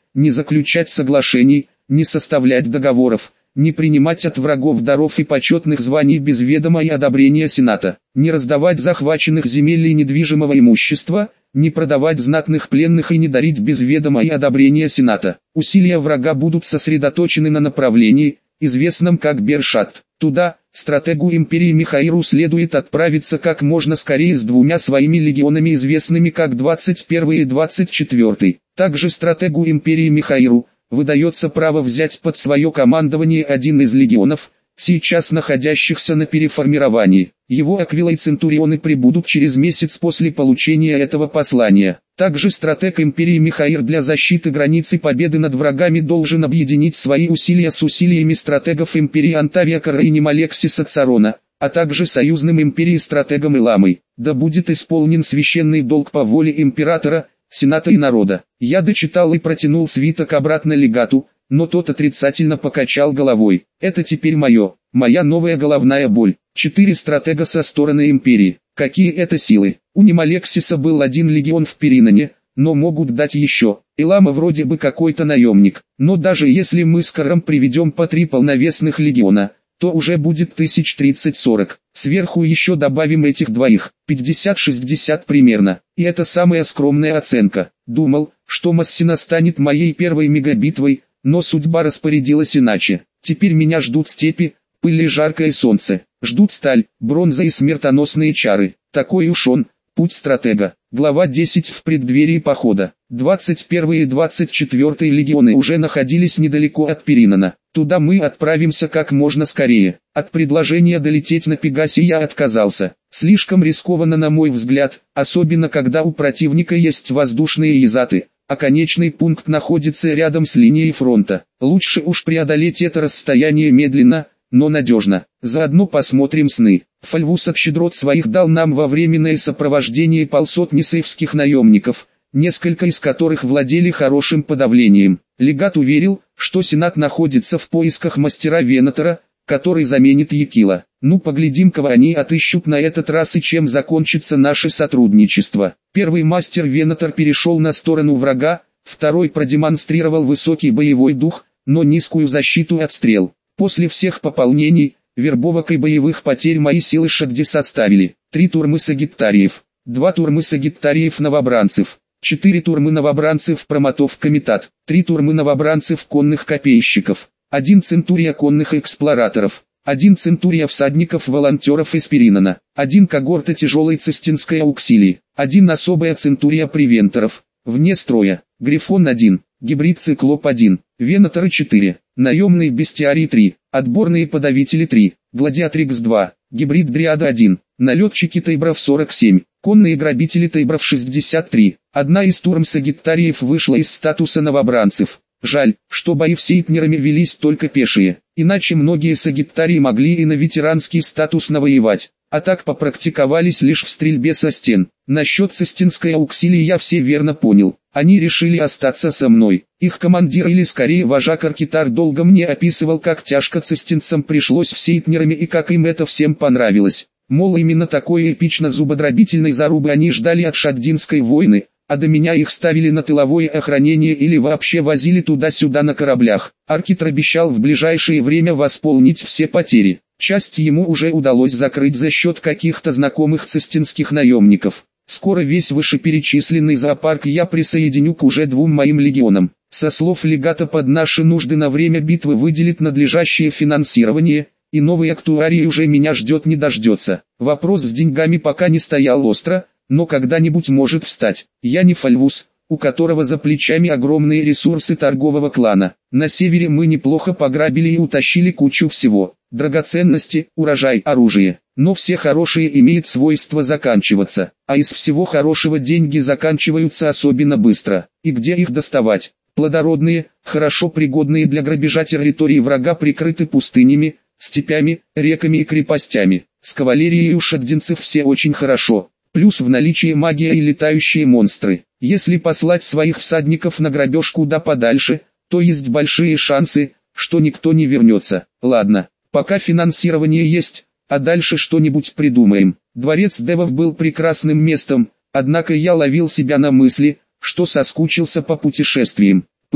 не заключать соглашений, не составлять договоров, не принимать от врагов даров и почетных званий без ведома и одобрения Сената, не раздавать захваченных земель и недвижимого имущества, не продавать знатных пленных и не дарить без ведома и одобрения Сената. Усилия врага будут сосредоточены на направлении, известном как Бершат. Туда, стратегу империи Михаиру следует отправиться как можно скорее с двумя своими легионами, известными как двадцать первый и двадцать четвёртый. Также стратегу империи Михаиру выдается право взять под свое командование один из легионов, сейчас находящихся на переформировании. Его Аквила и Центурионы прибудут через месяц после получения этого послания. Также стратег империи Михаир для защиты границы победы над врагами должен объединить свои усилия с усилиями стратегов империи Антавиакара и Немалексиса Царона, а также союзным империи стратегом Иламой. Да будет исполнен священный долг по воле императора, Сената и народа. Я дочитал и протянул свиток обратно легату, но тот отрицательно покачал головой. Это теперь мое, моя новая головная боль. Четыре стратега со стороны империи. Какие это силы? У Немалексиса был один легион в Периноне, но могут дать еще. Илама вроде бы какой-то наемник, но даже если мы с Каром приведем по три полновесных легиона, то уже будет тысяч тридцать-сорок. Сверху еще добавим этих двоих, пятьдесят-шестьдесят примерно. И это самая скромная оценка. Думал, что Массина станет моей первой мегабитвой, но судьба распорядилась иначе. Теперь меня ждут степи, пыль и жаркое солнце. Ждут сталь, бронза и смертоносные чары. Такой уж он, путь стратега. Глава десять. В преддверии похода. двадцать первый и двадцать четвёртый легионы уже находились недалеко от Перинона. Туда мы отправимся как можно скорее. От предложения долететь на Пегасе я отказался. Слишком рискованно, на мой взгляд, особенно когда у противника есть воздушные язаты, а конечный пункт находится рядом с линией фронта. Лучше уж преодолеть это расстояние медленно, но надежно. Заодно посмотрим сны. Фальвусак щедрот своих дал нам во временное сопровождение полсотни сейфских наемников, несколько из которых владели хорошим подавлением. Легат уверил, что Сенат находится в поисках мастера Венатора, который заменит Якила. Ну, поглядим, кого они отыщут на этот раз и чем закончится наше сотрудничество. Первый мастер Венатор перешел на сторону врага, второй продемонстрировал высокий боевой дух, но низкую защиту от стрел. После всех пополнений, вербовок и боевых потерь мои силы Шагди составили три турмы сагиттариев, два турмы сагиттариев-новобранцев, четыре турмы новобранцев промотов-комитат, три турмы новобранцев конных копейщиков, один центурия конных эксплораторов, один центурия всадников-волонтеров из Перинона, один когорта тяжелой цистинской ауксилии, один особая центурия превенторов, вне строя, Грифон один, гибрид циклоп один, Венаторы четыре, наемные бестиарии три, отборные подавители три, гладиатрикс два, гибрид дриада один, налетчики тайбров сорок семь, конные грабители тайбров шестьдесят три. Одна из турм сагиттариев вышла из статуса новобранцев. Жаль, что бои с сейтнерами велись только пешие, иначе многие сагиттарии могли и на ветеранский статус навоевать, а так попрактиковались лишь в стрельбе со стен. Насчет цистинской ауксилии я все верно понял. Они решили остаться со мной. Их командир, или скорее вожак Аркитар, долго мне описывал, как тяжко цистинцам пришлось с сейтнерами и как им это всем понравилось. Мол, именно такой эпично-зубодробительной зарубы они ждали от Шаддинской войны, а до меня их ставили на тыловое охранение или вообще возили туда-сюда на кораблях. Аркитр обещал в ближайшее время восполнить все потери. Часть ему уже удалось закрыть за счет каких-то знакомых цистинских наемников. Скоро весь вышеперечисленный зоопарк я присоединю к уже двум моим легионам. Со слов легата, под наши нужды на время битвы выделит надлежащее финансирование, и новый актуарий уже меня ждет не дождется. Вопрос с деньгами пока не стоял остро, но когда-нибудь может встать. Я не Фальвус, у которого за плечами огромные ресурсы торгового клана. На севере мы неплохо пограбили и утащили кучу всего. Драгоценности, урожай, оружие. Но все хорошие имеют свойство заканчиваться, а из всего хорошего деньги заканчиваются особенно быстро. И где их доставать? Плодородные, хорошо пригодные для грабежа территории врага прикрыты пустынями, степями, реками и крепостями. С кавалерией у шаддинцев все очень хорошо. Плюс в наличии магия и летающие монстры. Если послать своих всадников на грабеж куда подальше, то есть большие шансы, что никто не вернется. Ладно, пока финансирование есть, а дальше что-нибудь придумаем. Дворец девов был прекрасным местом, однако я ловил себя на мысли, что соскучился по путешествиям. Пыль,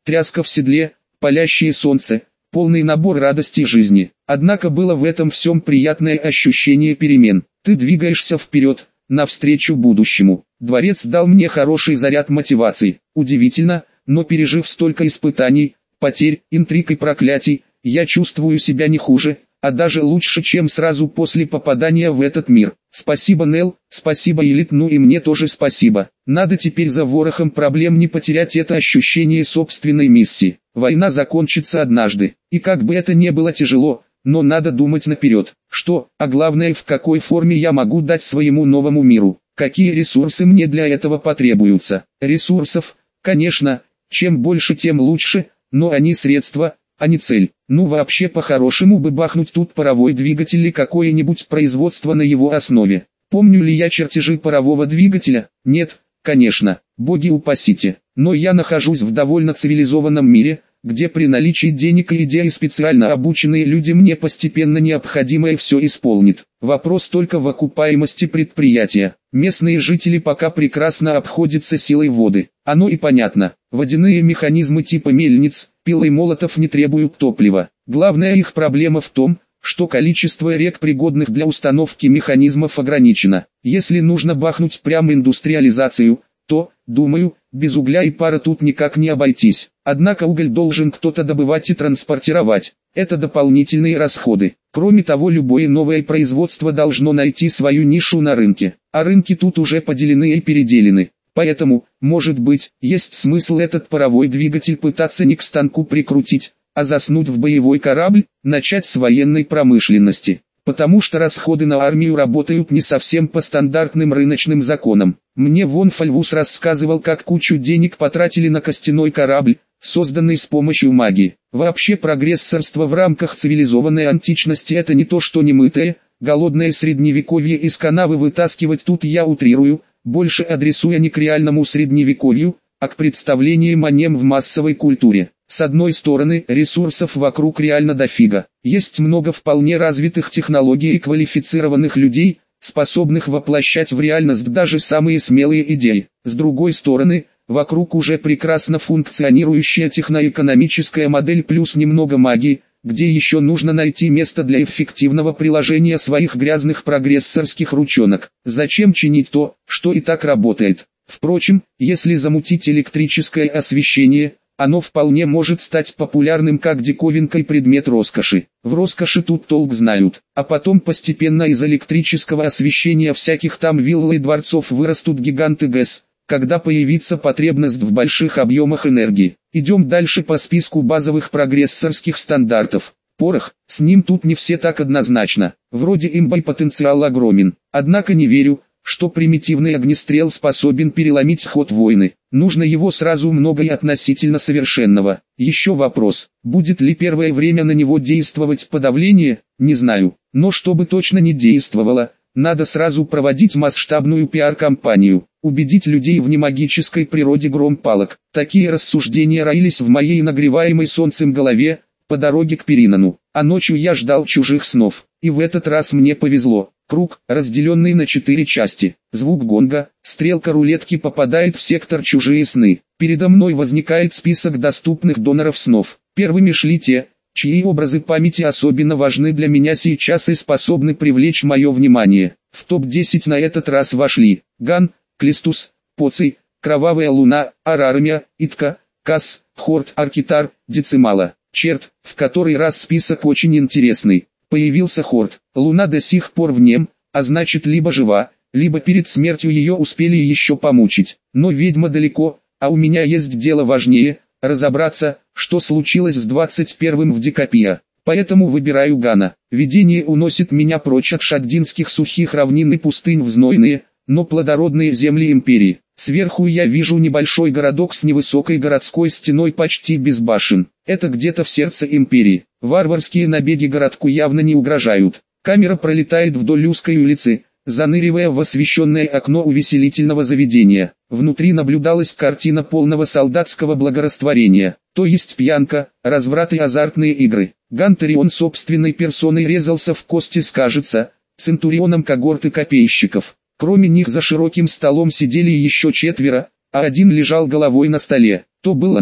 тряска в седле, палящее солнце, полный набор радости жизни. Однако было в этом всем приятное ощущение перемен. Ты двигаешься вперед, навстречу будущему. Дворец дал мне хороший заряд мотивации. Удивительно, но пережив столько испытаний, потерь, интриг и проклятий, я чувствую себя не хуже, а даже лучше, чем сразу после попадания в этот мир. Спасибо, Нел, спасибо, Элит, ну и мне тоже спасибо. Надо теперь за ворохом проблем не потерять это ощущение собственной миссии. Война закончится однажды, и как бы это ни было тяжело, но надо думать наперед. Что, а главное, в какой форме я могу дать своему новому миру? Какие ресурсы мне для этого потребуются? Ресурсов, конечно, чем больше, тем лучше, но они средства, а не цель. Ну вообще по-хорошему бы бахнуть тут паровой двигатель или какое-нибудь производство на его основе. Помню ли я чертежи парового двигателя? Нет, конечно, боги упасите. Но я нахожусь в довольно цивилизованном мире, где при наличии денег и идей специально обученные люди мне постепенно необходимое все исполнят. Вопрос только в окупаемости предприятия. Местные жители пока прекрасно обходятся силой воды. Оно и понятно. Водяные механизмы типа мельниц, пил и молотов не требуют топлива. Главная их проблема в том, что количество рек, пригодных для установки механизмов, ограничено. Если нужно бахнуть прямо индустриализацию, то, думаю, без угля и пара тут никак не обойтись. Однако уголь должен кто-то добывать и транспортировать. Это дополнительные расходы. Кроме того, любое новое производство должно найти свою нишу на рынке. А рынки тут уже поделены и переделены. Поэтому, может быть, есть смысл этот паровой двигатель пытаться не к станку прикрутить, а заснуть в боевой корабль, начать с военной промышленности. Потому что расходы на армию работают не совсем по стандартным рыночным законам. Мне вон Фальвус рассказывал, как кучу денег потратили на костяной корабль, созданный с помощью магии. Вообще прогрессорство в рамках цивилизованной античности — это не то что немытое, голодное средневековье из канавы вытаскивать. Тут я утрирую, больше адресуя не к реальному средневековью, а к представлениям о нем в массовой культуре. С одной стороны, ресурсов вокруг реально дофига. Есть много вполне развитых технологий и квалифицированных людей, способных воплощать в реальность даже самые смелые идеи. С другой стороны, вокруг уже прекрасно функционирующая техноэкономическая модель плюс немного магии, где еще нужно найти место для эффективного приложения своих грязных прогрессорских ручонок. Зачем чинить то, что и так работает? Впрочем, если замутить электрическое освещение, оно вполне может стать популярным как диковинкой предмет роскоши. В роскоши тут толк знают, а потом постепенно из электрического освещения всяких там вилл и дворцов вырастут гиганты ГЭС, когда появится потребность в больших объемах энергии. Идем дальше по списку базовых прогрессорских стандартов. Порох, с ним тут не все так однозначно. Вроде имба и потенциал огромен, однако не верю, что примитивный огнестрел способен переломить ход войны. Нужно его сразу много и относительно совершенного. Еще вопрос, будет ли первое время на него действовать подавление, не знаю. Но чтобы точно не действовало, надо сразу проводить масштабную пиар-кампанию. Убедить людей в немагической природе гром палок. Такие рассуждения роились в моей нагреваемой солнцем голове, по дороге к Перинану. А ночью я ждал чужих снов. И в этот раз мне повезло. Круг, разделенный на четыре части. Звук гонга, стрелка рулетки попадает в сектор чужие сны. Передо мной возникает список доступных доноров снов. Первыми шли те, чьи образы памяти особенно важны для меня сейчас и способны привлечь мое внимание. В топ десять на этот раз вошли Ган, Клистус, Поций, Кровавая Луна, Арармия, Итка, Касс, Хорт, Аркитар, Децимала. Черт, в который раз список очень интересный. Появился Хорт. Луна до сих пор в нем, а значит либо жива, либо перед смертью ее успели еще помучить. Но ведьма далеко, а у меня есть дело важнее, разобраться, что случилось с двадцать первым в Дикопия. Поэтому выбираю Гана. Видение уносит меня прочь от шаддинских сухих равнин и пустынь в знойные, но плодородные земли империи. Сверху я вижу небольшой городок с невысокой городской стеной почти без башен. Это где-то в сердце империи. Варварские набеги городку явно не угрожают. Камера пролетает вдоль узкой улицы, заныривая в освещенное окно увеселительного заведения. Внутри наблюдалась картина полного солдатского благорастворения, то есть пьянка, разврат и азартные игры. Гантерион собственной персоной резался в кости с, кажется, центурионом когорты копейщиков. Кроме них за широким столом сидели еще четверо, а один лежал головой на столе. То был Ангри,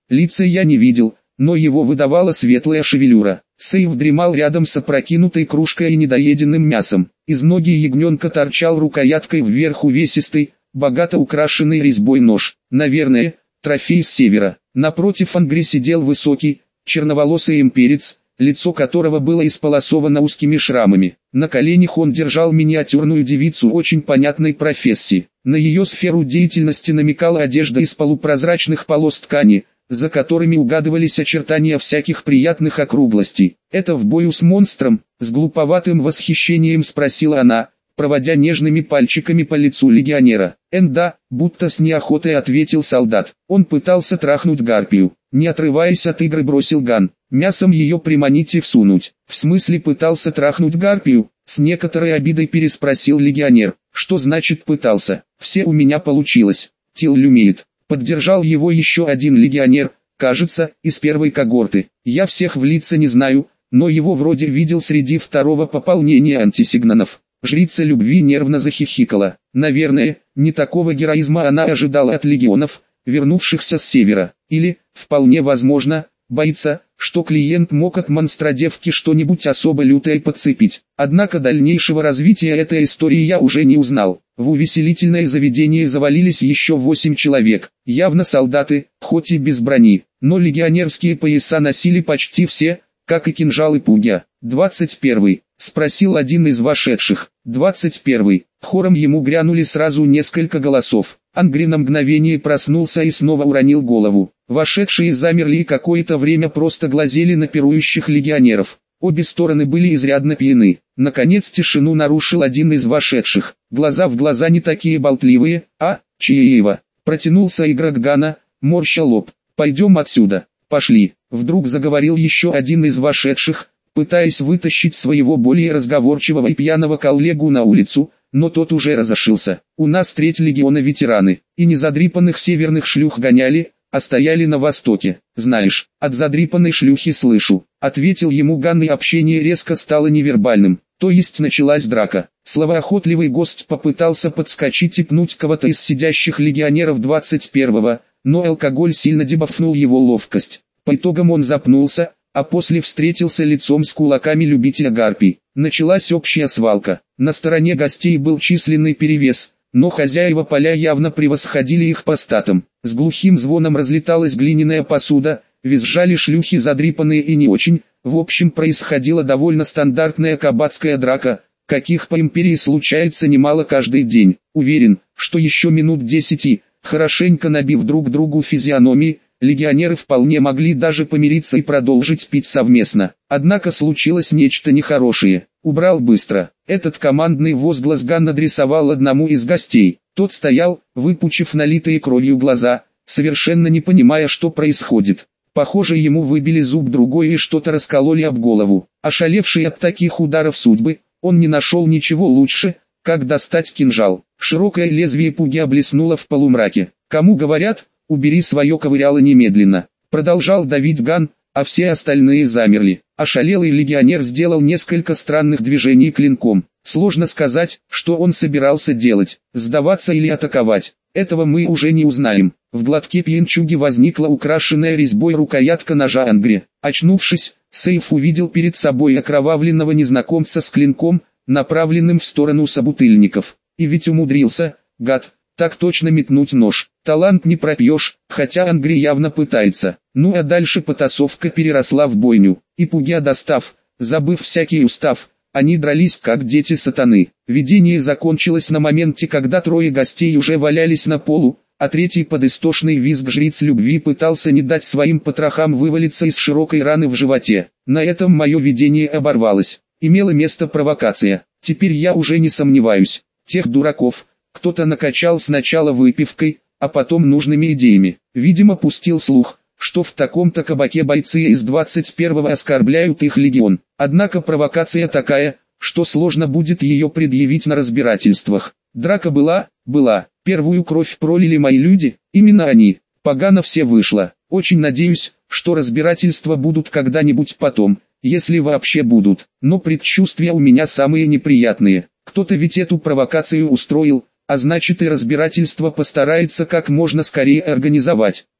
Лица я не видел, но его выдавала светлая шевелюра. Сейф дремал рядом с опрокинутой кружкой и недоеденным мясом. Из ноги ягненка торчал рукояткой вверх увесистый, богато украшенный резьбой нож. Наверное, трофей с севера. Напротив Ангри сидел высокий, черноволосый имперец, лицо которого было исполосовано узкими шрамами. На коленях он держал миниатюрную девицу очень понятной профессии. На ее сферу деятельности намекала одежда из полупрозрачных полос ткани, за которыми угадывались очертания всяких приятных округлостей. «Это в бою с монстром?» — с глуповатым восхищением спросила она, проводя нежными пальчиками по лицу легионера. «Энда», — будто с неохотой ответил солдат. Он пытался трахнуть гарпию. Не отрываясь от игры, бросил Ган. «Мясом ее приманить и всунуть». «В смысле пытался трахнуть гарпию?» — с некоторой обидой переспросил легионер. «Что значит пытался? Все у меня получилось. Тил умеет». Поддержал его еще один легионер, кажется, из первой когорты. «Я всех в лица не знаю, но его вроде видел среди второго пополнения антисигнанов». Жрица любви нервно захихикала. Наверное, не такого героизма она ожидала от легионов, вернувшихся с севера. Или, вполне возможно, боится, что клиент мог от монстродевки что-нибудь особо лютое подцепить. Однако дальнейшего развития этой истории я уже не узнал. В увеселительное заведение завалились еще восемь человек, явно солдаты, хоть и без брони, но легионерские пояса носили почти все, как и кинжалы Пугя. «Двадцать первый?» — спросил один из вошедших. «Двадцать первый». Хором ему грянули сразу несколько голосов. Ангри на мгновение проснулся и снова уронил голову. Вошедшие замерли и какое-то время просто глазели на пирующих легионеров. Обе стороны были изрядно пьяны. Наконец тишину нарушил один из вошедших. Глаза в глаза не такие болтливые, а, Чиеева. Протянулся игрок Гана, морща лоб. «Пойдем отсюда». «Пошли», — вдруг заговорил еще один из вошедших, пытаясь вытащить своего более разговорчивого и пьяного коллегу на улицу, но тот уже разошился. «У нас треть легиона ветераны, и не задрипанных северных шлюх гоняли, а стояли на востоке. Знаешь, от задрипанной шлюхи слышу», — ответил ему Ган, и общение резко стало невербальным. То есть началась драка. Словоохотливый гость попытался подскочить и пнуть кого-то из сидящих легионеров двадцать первого, но алкоголь сильно дебафнул его ловкость. По итогам он запнулся, а после встретился лицом с кулаками любителя гарпий. Началась общая свалка. На стороне гостей был численный перевес, но хозяева поля явно превосходили их по статам. С глухим звоном разлеталась глиняная посуда, визжали шлюхи задрипанные и не очень. В общем, происходила довольно стандартная кабацкая драка, каких по империи случается немало каждый день. Уверен, что еще минут десяти, хорошенько набив друг другу физиономии, легионеры вполне могли даже помириться и продолжить пить совместно. Однако случилось нечто нехорошее. «Убрал быстро». Этот командный возглас Ган адресовал одному из гостей. Тот стоял, выпучив налитые кровью глаза, совершенно не понимая, что происходит. Похоже, ему выбили зуб другой и что-то раскололи об голову. Ошалевший от таких ударов судьбы, он не нашел ничего лучше, как достать кинжал. Широкое лезвие Пуги блеснуло в полумраке. «Кому говорят, убери свое ковыряло немедленно», — продолжал давить Ган, а все остальные замерли. Ошалелый легионер сделал несколько странных движений клинком. Сложно сказать, что он собирался делать, сдаваться или атаковать. Этого мы уже не узнаем. В глотке пьянчуги возникла украшенная резьбой рукоятка ножа Ангри. Очнувшись, Сейф увидел перед собой окровавленного незнакомца с клинком, направленным в сторону собутыльников. И ведь умудрился, гад, так точно метнуть нож. Талант не пропьешь, хотя Ангри явно пытается. Ну а дальше потасовка переросла в бойню. И Пугя достав, забыв всякий устав, они дрались как дети сатаны. Видение закончилось на моменте, когда трое гостей уже валялись на полу, а третий под истошный визг жриц любви пытался не дать своим потрохам вывалиться из широкой раны в животе. На этом мое видение оборвалось. Имела место провокация. Теперь я уже не сомневаюсь. Тех дураков кто-то накачал сначала выпивкой, а потом нужными идеями. Видимо, пустил слух, что в таком-то кабаке бойцы из двадцать первого оскорбляют их легион. Однако провокация такая, что сложно будет ее предъявить на разбирательствах. Драка была, была. Первую кровь пролили мои люди, именно они. Погано все вышло. Очень надеюсь, что разбирательства будут когда-нибудь потом, если вообще будут. Но предчувствия у меня самые неприятные. Кто-то ведь эту провокацию устроил, а значит и разбирательство постарается как можно скорее организовать.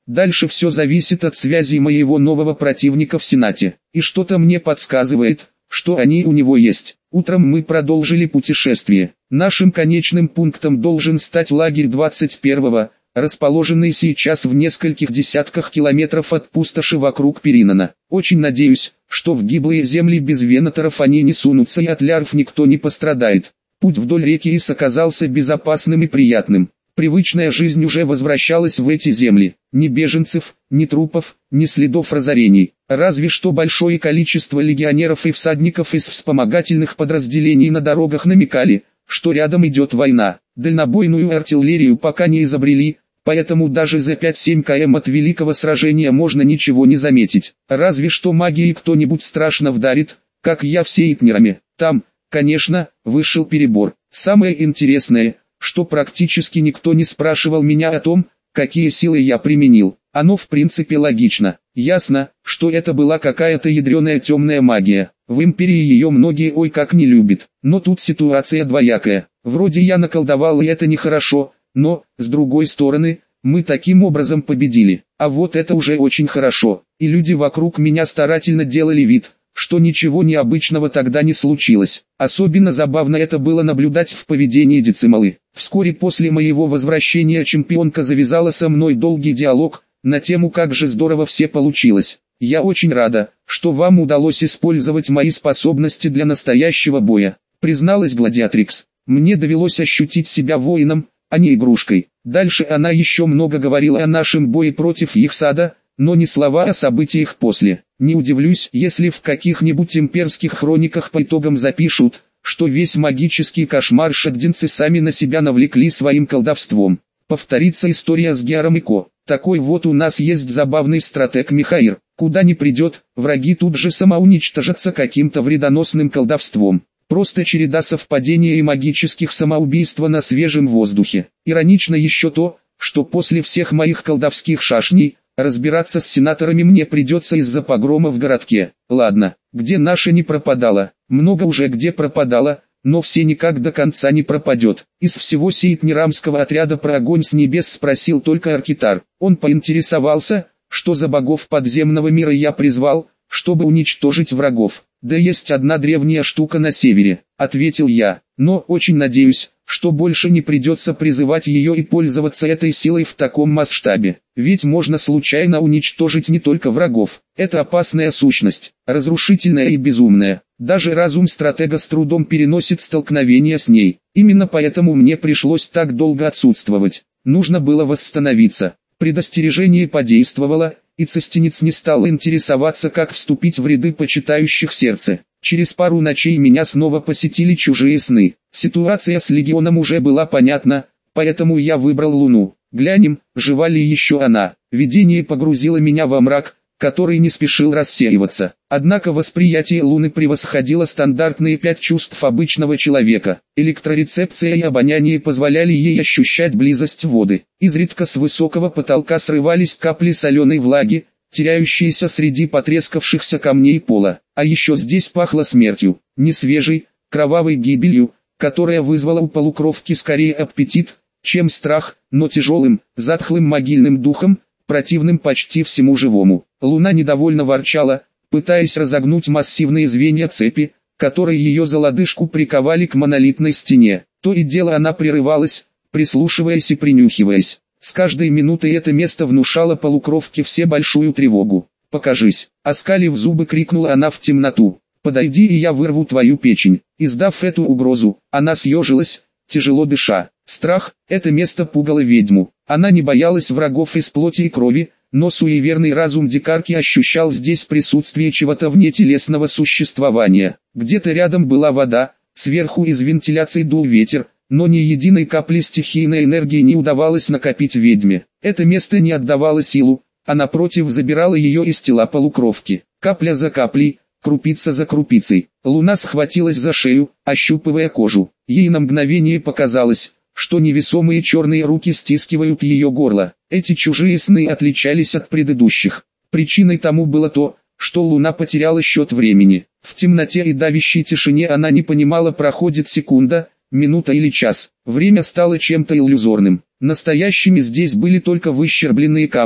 Дальше все зависит от связи моего нового противника в Сенате. И что-то мне подсказывает, что они у него есть. Утром мы продолжили путешествие. Нашим конечным пунктом должен стать лагерь двадцать первого, расположенный сейчас в нескольких десятках километров от пустоши вокруг Перинана. Очень надеюсь, что в гиблые земли без венаторов они не сунутся и от лярв никто не пострадает. Путь вдоль реки Ис оказался безопасным и приятным. Привычная жизнь уже возвращалась в эти земли. Ни беженцев, ни трупов, ни следов разорений. Разве что большое количество легионеров и всадников из вспомогательных подразделений на дорогах намекали, что рядом идет война. Дальнобойную артиллерию пока не изобрели, поэтому даже за пять-семь километров от великого сражения можно ничего не заметить. Разве что магией кто-нибудь страшно вдарит, как я все итнерами. Там, конечно, вышел перебор. Самое интересное, что практически никто не спрашивал меня о том, какие силы я применил. Оно в принципе логично. Ясно, что это была какая-то ядреная темная магия. В Империи ее многие ой как не любят. Но тут ситуация двоякая. Вроде я наколдовал и это нехорошо, но, с другой стороны, мы таким образом победили. А вот это уже очень хорошо. И люди вокруг меня старательно делали вид, что ничего необычного тогда не случилось. Особенно забавно это было наблюдать в поведении Децималы. Вскоре после моего возвращения чемпионка завязала со мной долгий диалог на тему, как же здорово все получилось. Я очень рада, что вам удалось использовать мои способности для настоящего боя, призналась Гладиатрикс. Мне довелось ощутить себя воином, а не игрушкой. Дальше она еще много говорила о нашем бое против Ихсада, но ни слова о событиях после. Не удивлюсь, если в каких-нибудь имперских хрониках по итогам запишут, что весь магический кошмар шагдинцы сами на себя навлекли своим колдовством. Повторится история с Геаром и Ко. Такой вот у нас есть забавный стратег Михаир. Куда ни придет, враги тут же самоуничтожатся каким-то вредоносным колдовством. Просто череда совпадений и магических самоубийств на свежем воздухе. Иронично еще то, что после всех моих колдовских шашней, разбираться с сенаторами мне придется из-за погрома в городке. Ладно, где наша не пропадала, много уже где пропадала, но все никак до конца не пропадет. Из всего сейтнирамского отряда про огонь с небес спросил только Аркитар. Он поинтересовался, что за богов подземного мира я призвал, чтобы уничтожить врагов. Да есть одна древняя штука на севере, ответил я, но очень надеюсь, что больше не придется призывать ее и пользоваться этой силой в таком масштабе. Ведь можно случайно уничтожить не только врагов. Это опасная сущность, разрушительная и безумная. Даже разум стратега с трудом переносит столкновение с ней. Именно поэтому мне пришлось так долго отсутствовать. Нужно было восстановиться. Предостережение подействовало, и Цестенец не стал интересоваться, как вступить в ряды почитающих сердце. Через пару ночей меня снова посетили чужие сны. Ситуация с легионом уже была понятна, поэтому я выбрал Луну. Глянем, жива ли еще она. Видение погрузило меня во мрак, который не спешил рассеиваться. Однако восприятие Луны превосходило стандартные пять чувств обычного человека. Электрорецепция и обоняние позволяли ей ощущать близость воды. Изредка с высокого потолка срывались капли соленой влаги, теряющиеся среди потрескавшихся камней пола. А еще здесь пахло смертью, не свежей, кровавой гибелью, которая вызвала у полукровки скорее аппетит, чем страх, но тяжелым, затхлым могильным духом, противным почти всему живому. Луна недовольно ворчала, пытаясь разогнуть массивные звенья цепи, которые ее за лодыжку приковали к монолитной стене. То и дело она прерывалась, прислушиваясь и принюхиваясь. С каждой минутой это место внушало полукровке все большую тревогу. «Покажись!» Оскалив зубы, крикнула она в темноту. «Подойди, и я вырву твою печень». Издав эту угрозу, она съежилась, тяжело дыша. Страх – это место пугало ведьму. Она не боялась врагов из плоти и крови, но суеверный разум дикарки ощущал здесь присутствие чего-то вне телесного существования. Где-то рядом была вода, сверху из вентиляции дул ветер, но ни единой капли стихийной энергии не удавалось накопить ведьме. Это место не отдавало силу, а напротив забирало ее из тела полукровки. Капля за каплей, крупица за крупицей. Луна схватилась за шею, ощупывая кожу. Ей на мгновение показалось, что невесомые черные руки стискивают ее горло. Эти чужие сны отличались от предыдущих. Причиной тому было то, что Луна потеряла счет времени. В темноте и давящей тишине она не понимала, проходит секунда, минута или час. Время стало чем-то иллюзорным. Настоящими здесь были только выщербленные камни,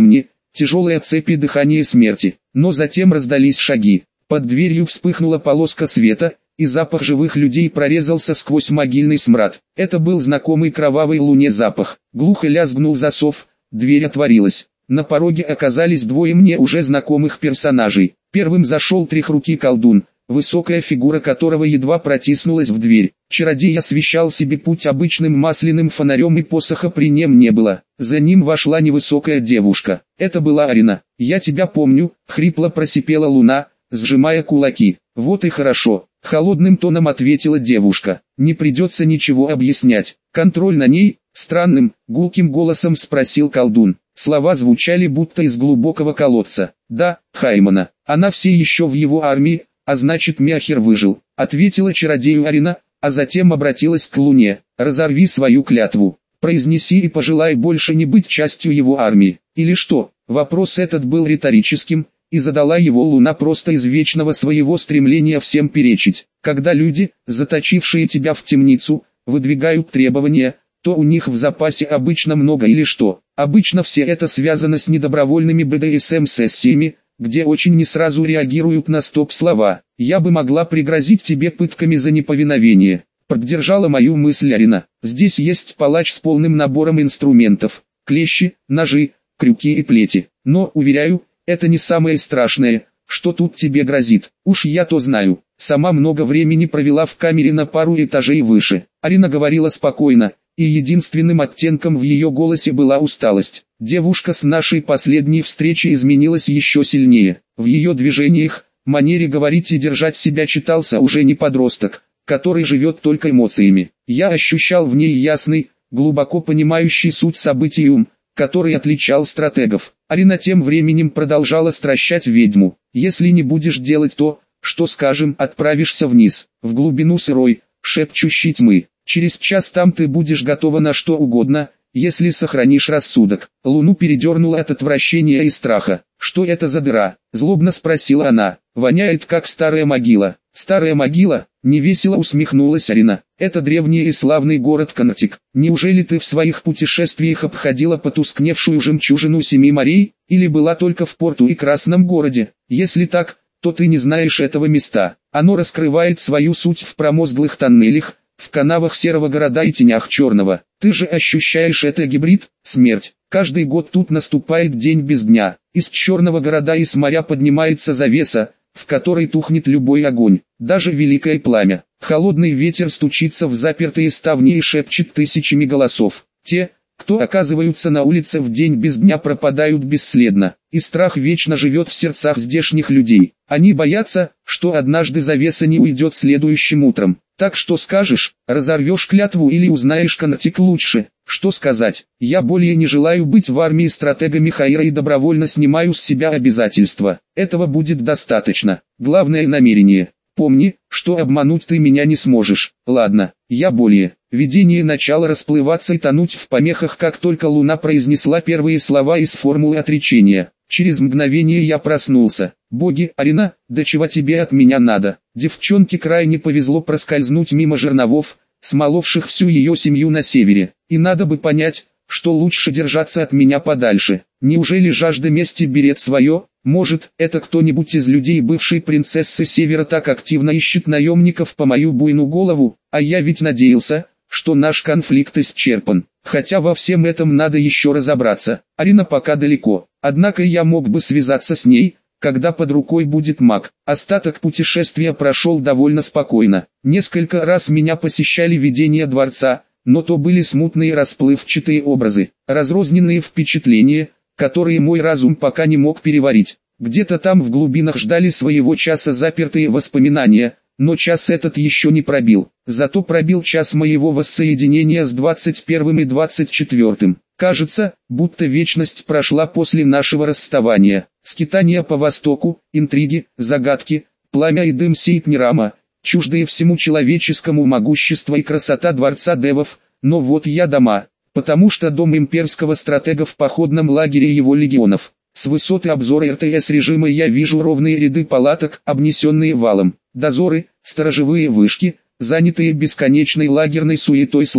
тяжелые цепи дыхания смерти. Но затем раздались шаги. Под дверью вспыхнула полоска света, и запах живых людей прорезался сквозь могильный смрад. Это был знакомый кровавой луне запах. Глухо лязгнул засов, дверь отворилась. На пороге оказались двое мне уже знакомых персонажей. Первым зашел трехрукий колдун, высокая фигура которого едва протиснулась в дверь. Чародей освещал себе путь обычным масляным фонарем, и посоха при нем не было. За ним вошла невысокая девушка. Это была Арина. «Я тебя помню», — хрипло просипела луна, сжимая кулаки. «Вот и хорошо», — холодным тоном ответила девушка. «Не придется ничего объяснять. Контроль на ней?» — странным, гулким голосом спросил колдун. Слова звучали будто из глубокого колодца. «Да, Хаймана. Она все еще в его армии, а значит Мяхер выжил», — ответила чародею Арина, а затем обратилась к луне. «Разорви свою клятву. Произнеси и пожелай больше не быть частью его армии. Или что?» Вопрос этот был риторическим, и задала его луна просто из вечного своего стремления всем перечить. Когда люди, заточившие тебя в темницу, выдвигают требования, то у них в запасе обычно много или что. Обычно все это связано с недобровольными бэ дэ эс эм-сессиями, где очень не сразу реагируют на стоп-слова. «Я бы могла пригрозить тебе пытками за неповиновение», — поддержала мою мысль Арина. «Здесь есть палач с полным набором инструментов, клещи, ножи, крюки и плети. Но, уверяю, это не самое страшное, что тут тебе грозит. Уж я-то знаю, сама много времени провела в камере на пару этажей выше». Арина говорила спокойно, и единственным оттенком в ее голосе была усталость. Девушка с нашей последней встречи изменилась еще сильнее. В ее движениях, манере говорить и держать себя читался уже не подросток, который живет только эмоциями. Я ощущал в ней ясный, глубоко понимающий суть событий ум, который отличал стратегов. Арина тем временем продолжала стращать ведьму. «Если не будешь делать то, что скажем, отправишься вниз, в глубину сырой, шепчущей тьмы. Через час там ты будешь готова на что угодно, если сохранишь рассудок». Луну передернуло от отвращения и страха. «Что это за дыра?» — злобно спросила она. «Воняет как старая могила». «Старая могила?» — невесело усмехнулась Арина. «Это древний и славный город Конотик. Неужели ты в своих путешествиях обходила потускневшую жемчужину семи морей, или была только в порту и Красном городе? Если так, то ты не знаешь этого места. Оно раскрывает свою суть в промозглых тоннелях, в канавах серого города и тенях черного. Ты же ощущаешь это гибрид, смерть. Каждый год тут наступает день без дня. Из черного города и с моря поднимается завеса, в которой тухнет любой огонь, даже великое пламя. Холодный ветер стучится в запертые ставни и шепчет тысячами голосов. Те, кто оказываются на улице в день без дня, пропадают бесследно, и страх вечно живет в сердцах здешних людей. Они боятся, что однажды завеса не уйдет следующим утром. Так что скажешь, разорвешь клятву или узнаешь Конотик лучше? Что сказать? Я более не желаю быть в армии стратега Михаира и добровольно снимаю с себя обязательства. Этого будет достаточно. Главное намерение. Помни, что обмануть ты меня не сможешь. Ладно, я более. Видение начало расплываться и тонуть в помехах, как только луна произнесла первые слова из формулы отречения. Через мгновение я проснулся. «Боги, Арина, да чего тебе от меня надо?» Девчонке крайне повезло проскользнуть мимо жерновов, смоловших всю ее семью на севере. И надо бы понять, что лучше держаться от меня подальше. Неужели жажда мести берет свое? Может, это кто-нибудь из людей бывшей принцессы Севера так активно ищет наемников по мою буйную голову? А я ведь надеялся, что наш конфликт исчерпан. Хотя во всем этом надо еще разобраться. Арина пока далеко, однако я мог бы связаться с ней, когда под рукой будет маг. Остаток путешествия прошел довольно спокойно. Несколько раз меня посещали видения дворца, но то были смутные расплывчатые образы, разрозненные впечатления, которые мой разум пока не мог переварить. Где-то там в глубинах ждали своего часа запертые воспоминания, но час этот еще не пробил. Зато пробил час моего воссоединения с двадцать первым и двадцать четвёртым. Кажется, будто вечность прошла после нашего расставания. Скитания по востоку, интриги, загадки, пламя и дым Сейтнирама, чуждые всему человеческому могущество и красота дворца девов. Но вот я дома, потому что дом имперского стратега в походном лагере его легионов. С высоты обзора эр тэ эс режима я вижу ровные ряды палаток, обнесенные валом, дозоры, сторожевые вышки, занятые бесконечной лагерной суетой слуги.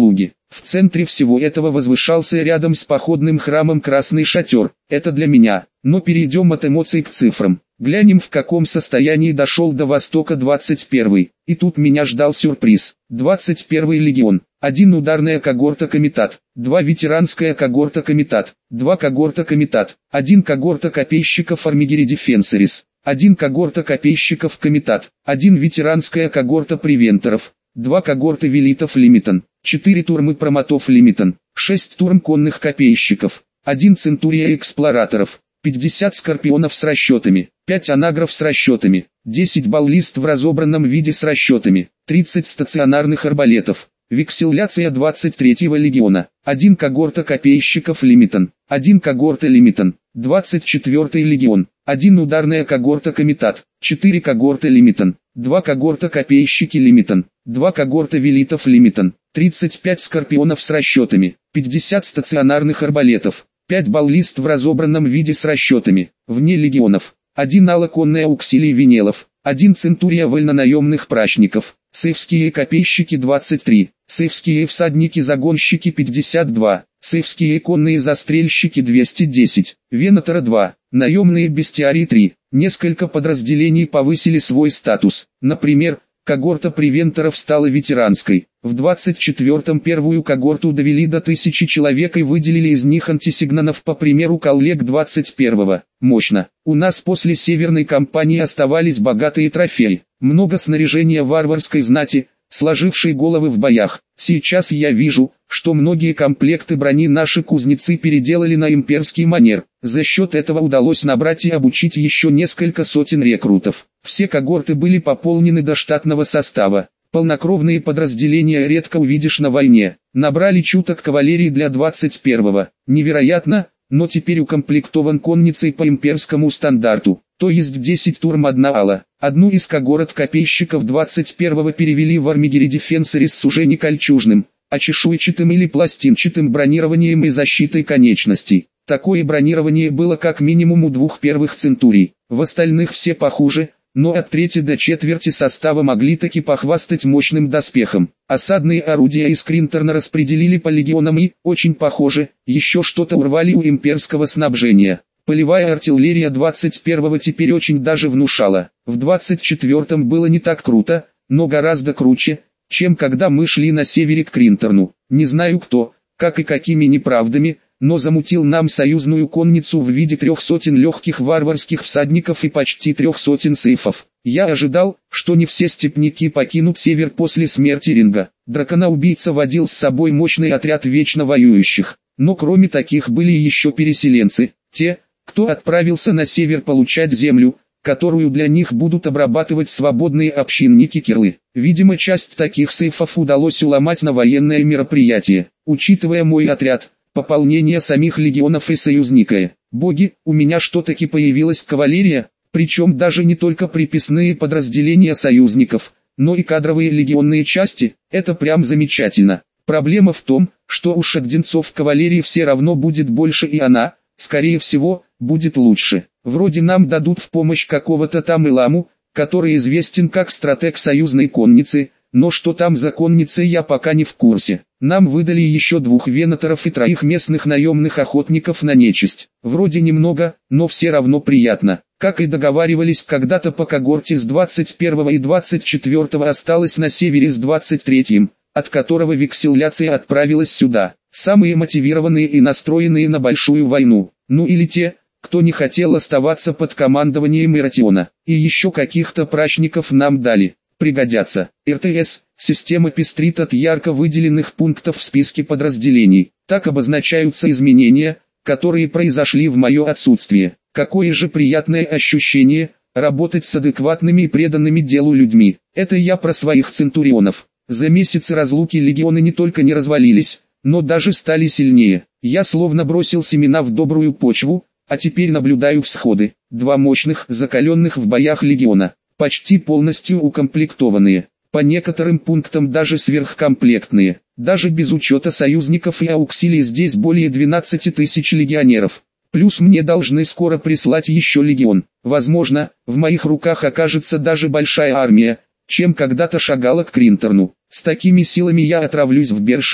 В центре всего этого возвышался рядом с походным храмом красный шатер. Это для меня. Но перейдем от эмоций к цифрам. Глянем, в каком состоянии дошел до Востока двадцать первый. И тут меня ждал сюрприз. двадцать первый легион. один ударная когорта комитат. два ветеранская когорта комитат. два когорта комитат. один когорта копейщиков Армигери Дефенсорис. один когорта копейщиков комитат. один ветеранская когорта превенторов. два когорты велитов Лимитон. четыре турмы промотов Лимитон. шесть турм конных копейщиков. один центурия эксплораторов. пятьдесят скорпионов с расчетами. пять анагров с расчетами. десять баллист в разобранном виде с расчетами. тридцать стационарных арбалетов. Векселляция двадцать третьего легиона. один когорта копейщиков Лимитон. один когорта Лимитон. двадцать четвёртый легион. один ударная когорта комитат. четыре когорта Лимитон. два когорта копейщики Лимитон. два когорта велитов Лимитон. тридцать пять скорпионов с расчетами. пятьдесят стационарных арбалетов. пять баллист в разобранном виде с расчетами. Вне легионов. один алоконная ауксилий Венелов. один центурия вольнонаемных прачников. Сейфские копейщики двадцать три. Сейфские всадники-загонщики пятьдесят два. Сейфские конные застрельщики двести десять. Венатора два. Наемные бестиарии три. Несколько подразделений повысили свой статус. Например, когорта превенторов стала ветеранской. В двадцать четвёртом первую когорту довели до тысячи человек и выделили из них антисигнанов по примеру коллег двадцать первого. Мощно. У нас после северной кампании оставались богатые трофеи. Много снаряжения варварской знати, сложившей головы в боях. Сейчас я вижу, что многие комплекты брони наши кузнецы переделали на имперский манер. За счет этого удалось набрать и обучить еще несколько сотен рекрутов. Все когорты были пополнены до штатного состава. Полнокровные подразделения редко увидишь на войне. Набрали чуток кавалерии для двадцать первого. Невероятно, но теперь укомплектован конницей по имперскому стандарту. То есть десять турм одна ала. Одну из когорт копейщиков двадцать первого перевели в Армигери Дефенсорис с уже не кольчужным, а чешуйчатым или пластинчатым бронированием и защитой конечностей. Такое бронирование было как минимум у двух первых центурий. В остальных все похуже, но от трети до четверти состава могли таки похвастать мощным доспехом. Осадные орудия из Кринтерна распределили по легионам и, очень похоже, еще что-то урвали у имперского снабжения. Полевая артиллерия двадцать первого теперь очень даже внушала. В двадцать четвёртом было не так круто, но гораздо круче, чем когда мы шли на севере к Кринтерну. Не знаю кто, как и какими неправдами, но замутил нам союзную конницу в виде трех сотен легких варварских всадников и почти трех сотен сейфов. Я ожидал, что не все степняки покинут север после смерти Ринга. Драконоубийца водил с собой мощный отряд вечно воюющих. Но кроме таких были еще переселенцы, те, кто отправился на север получать землю, которую для них будут обрабатывать свободные общинники-кирлы. Видимо, часть таких сейфов удалось уломать на военное мероприятие. Учитывая мой отряд, пополнение самих легионов и союзника. Боги, у меня что-таки появилась кавалерия, причем даже не только приписные подразделения союзников, но и кадровые легионные части. Это прям замечательно. Проблема в том, что у шагденцов кавалерии все равно будет больше, и она, скорее всего, будет лучше. Вроде нам дадут в помощь какого-то там Иламу, который известен как стратег союзной конницы, но что там за конница, я пока не в курсе. Нам выдали еще двух венаторов и троих местных наемных охотников на нечисть. Вроде немного, но все равно приятно. Как и договаривались когда-то по когорте с двадцать первого и двадцать четвёртого осталось на севере с двадцать третьим, от которого векселляция отправилась сюда. Самые мотивированные и настроенные на большую войну. Ну или те, кто не хотел оставаться под командованием Иратиона. И еще каких-то прачников нам дали. Пригодятся. эр тэ эс – система пестрит от ярко выделенных пунктов в списке подразделений. Так обозначаются изменения, которые произошли в мое отсутствие. Какое же приятное ощущение – работать с адекватными и преданными делу людьми. Это я про своих центурионов. За месяцы разлуки легионы не только не развалились, но даже стали сильнее. Я словно бросил семена в добрую почву, а теперь наблюдаю всходы. Два мощных, закаленных в боях легиона, почти полностью укомплектованные, по некоторым пунктам даже сверхкомплектные. Даже без учета союзников и ауксилий здесь более двенадцати тысяч легионеров. Плюс мне должны скоро прислать еще легион. Возможно, в моих руках окажется даже большая армия, чем когда-то шагала к Кринтерну. С такими силами я отравлюсь в Бершат.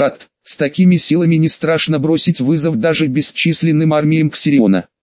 С такими силами не страшно бросить вызов даже бесчисленным армиям Ксириона.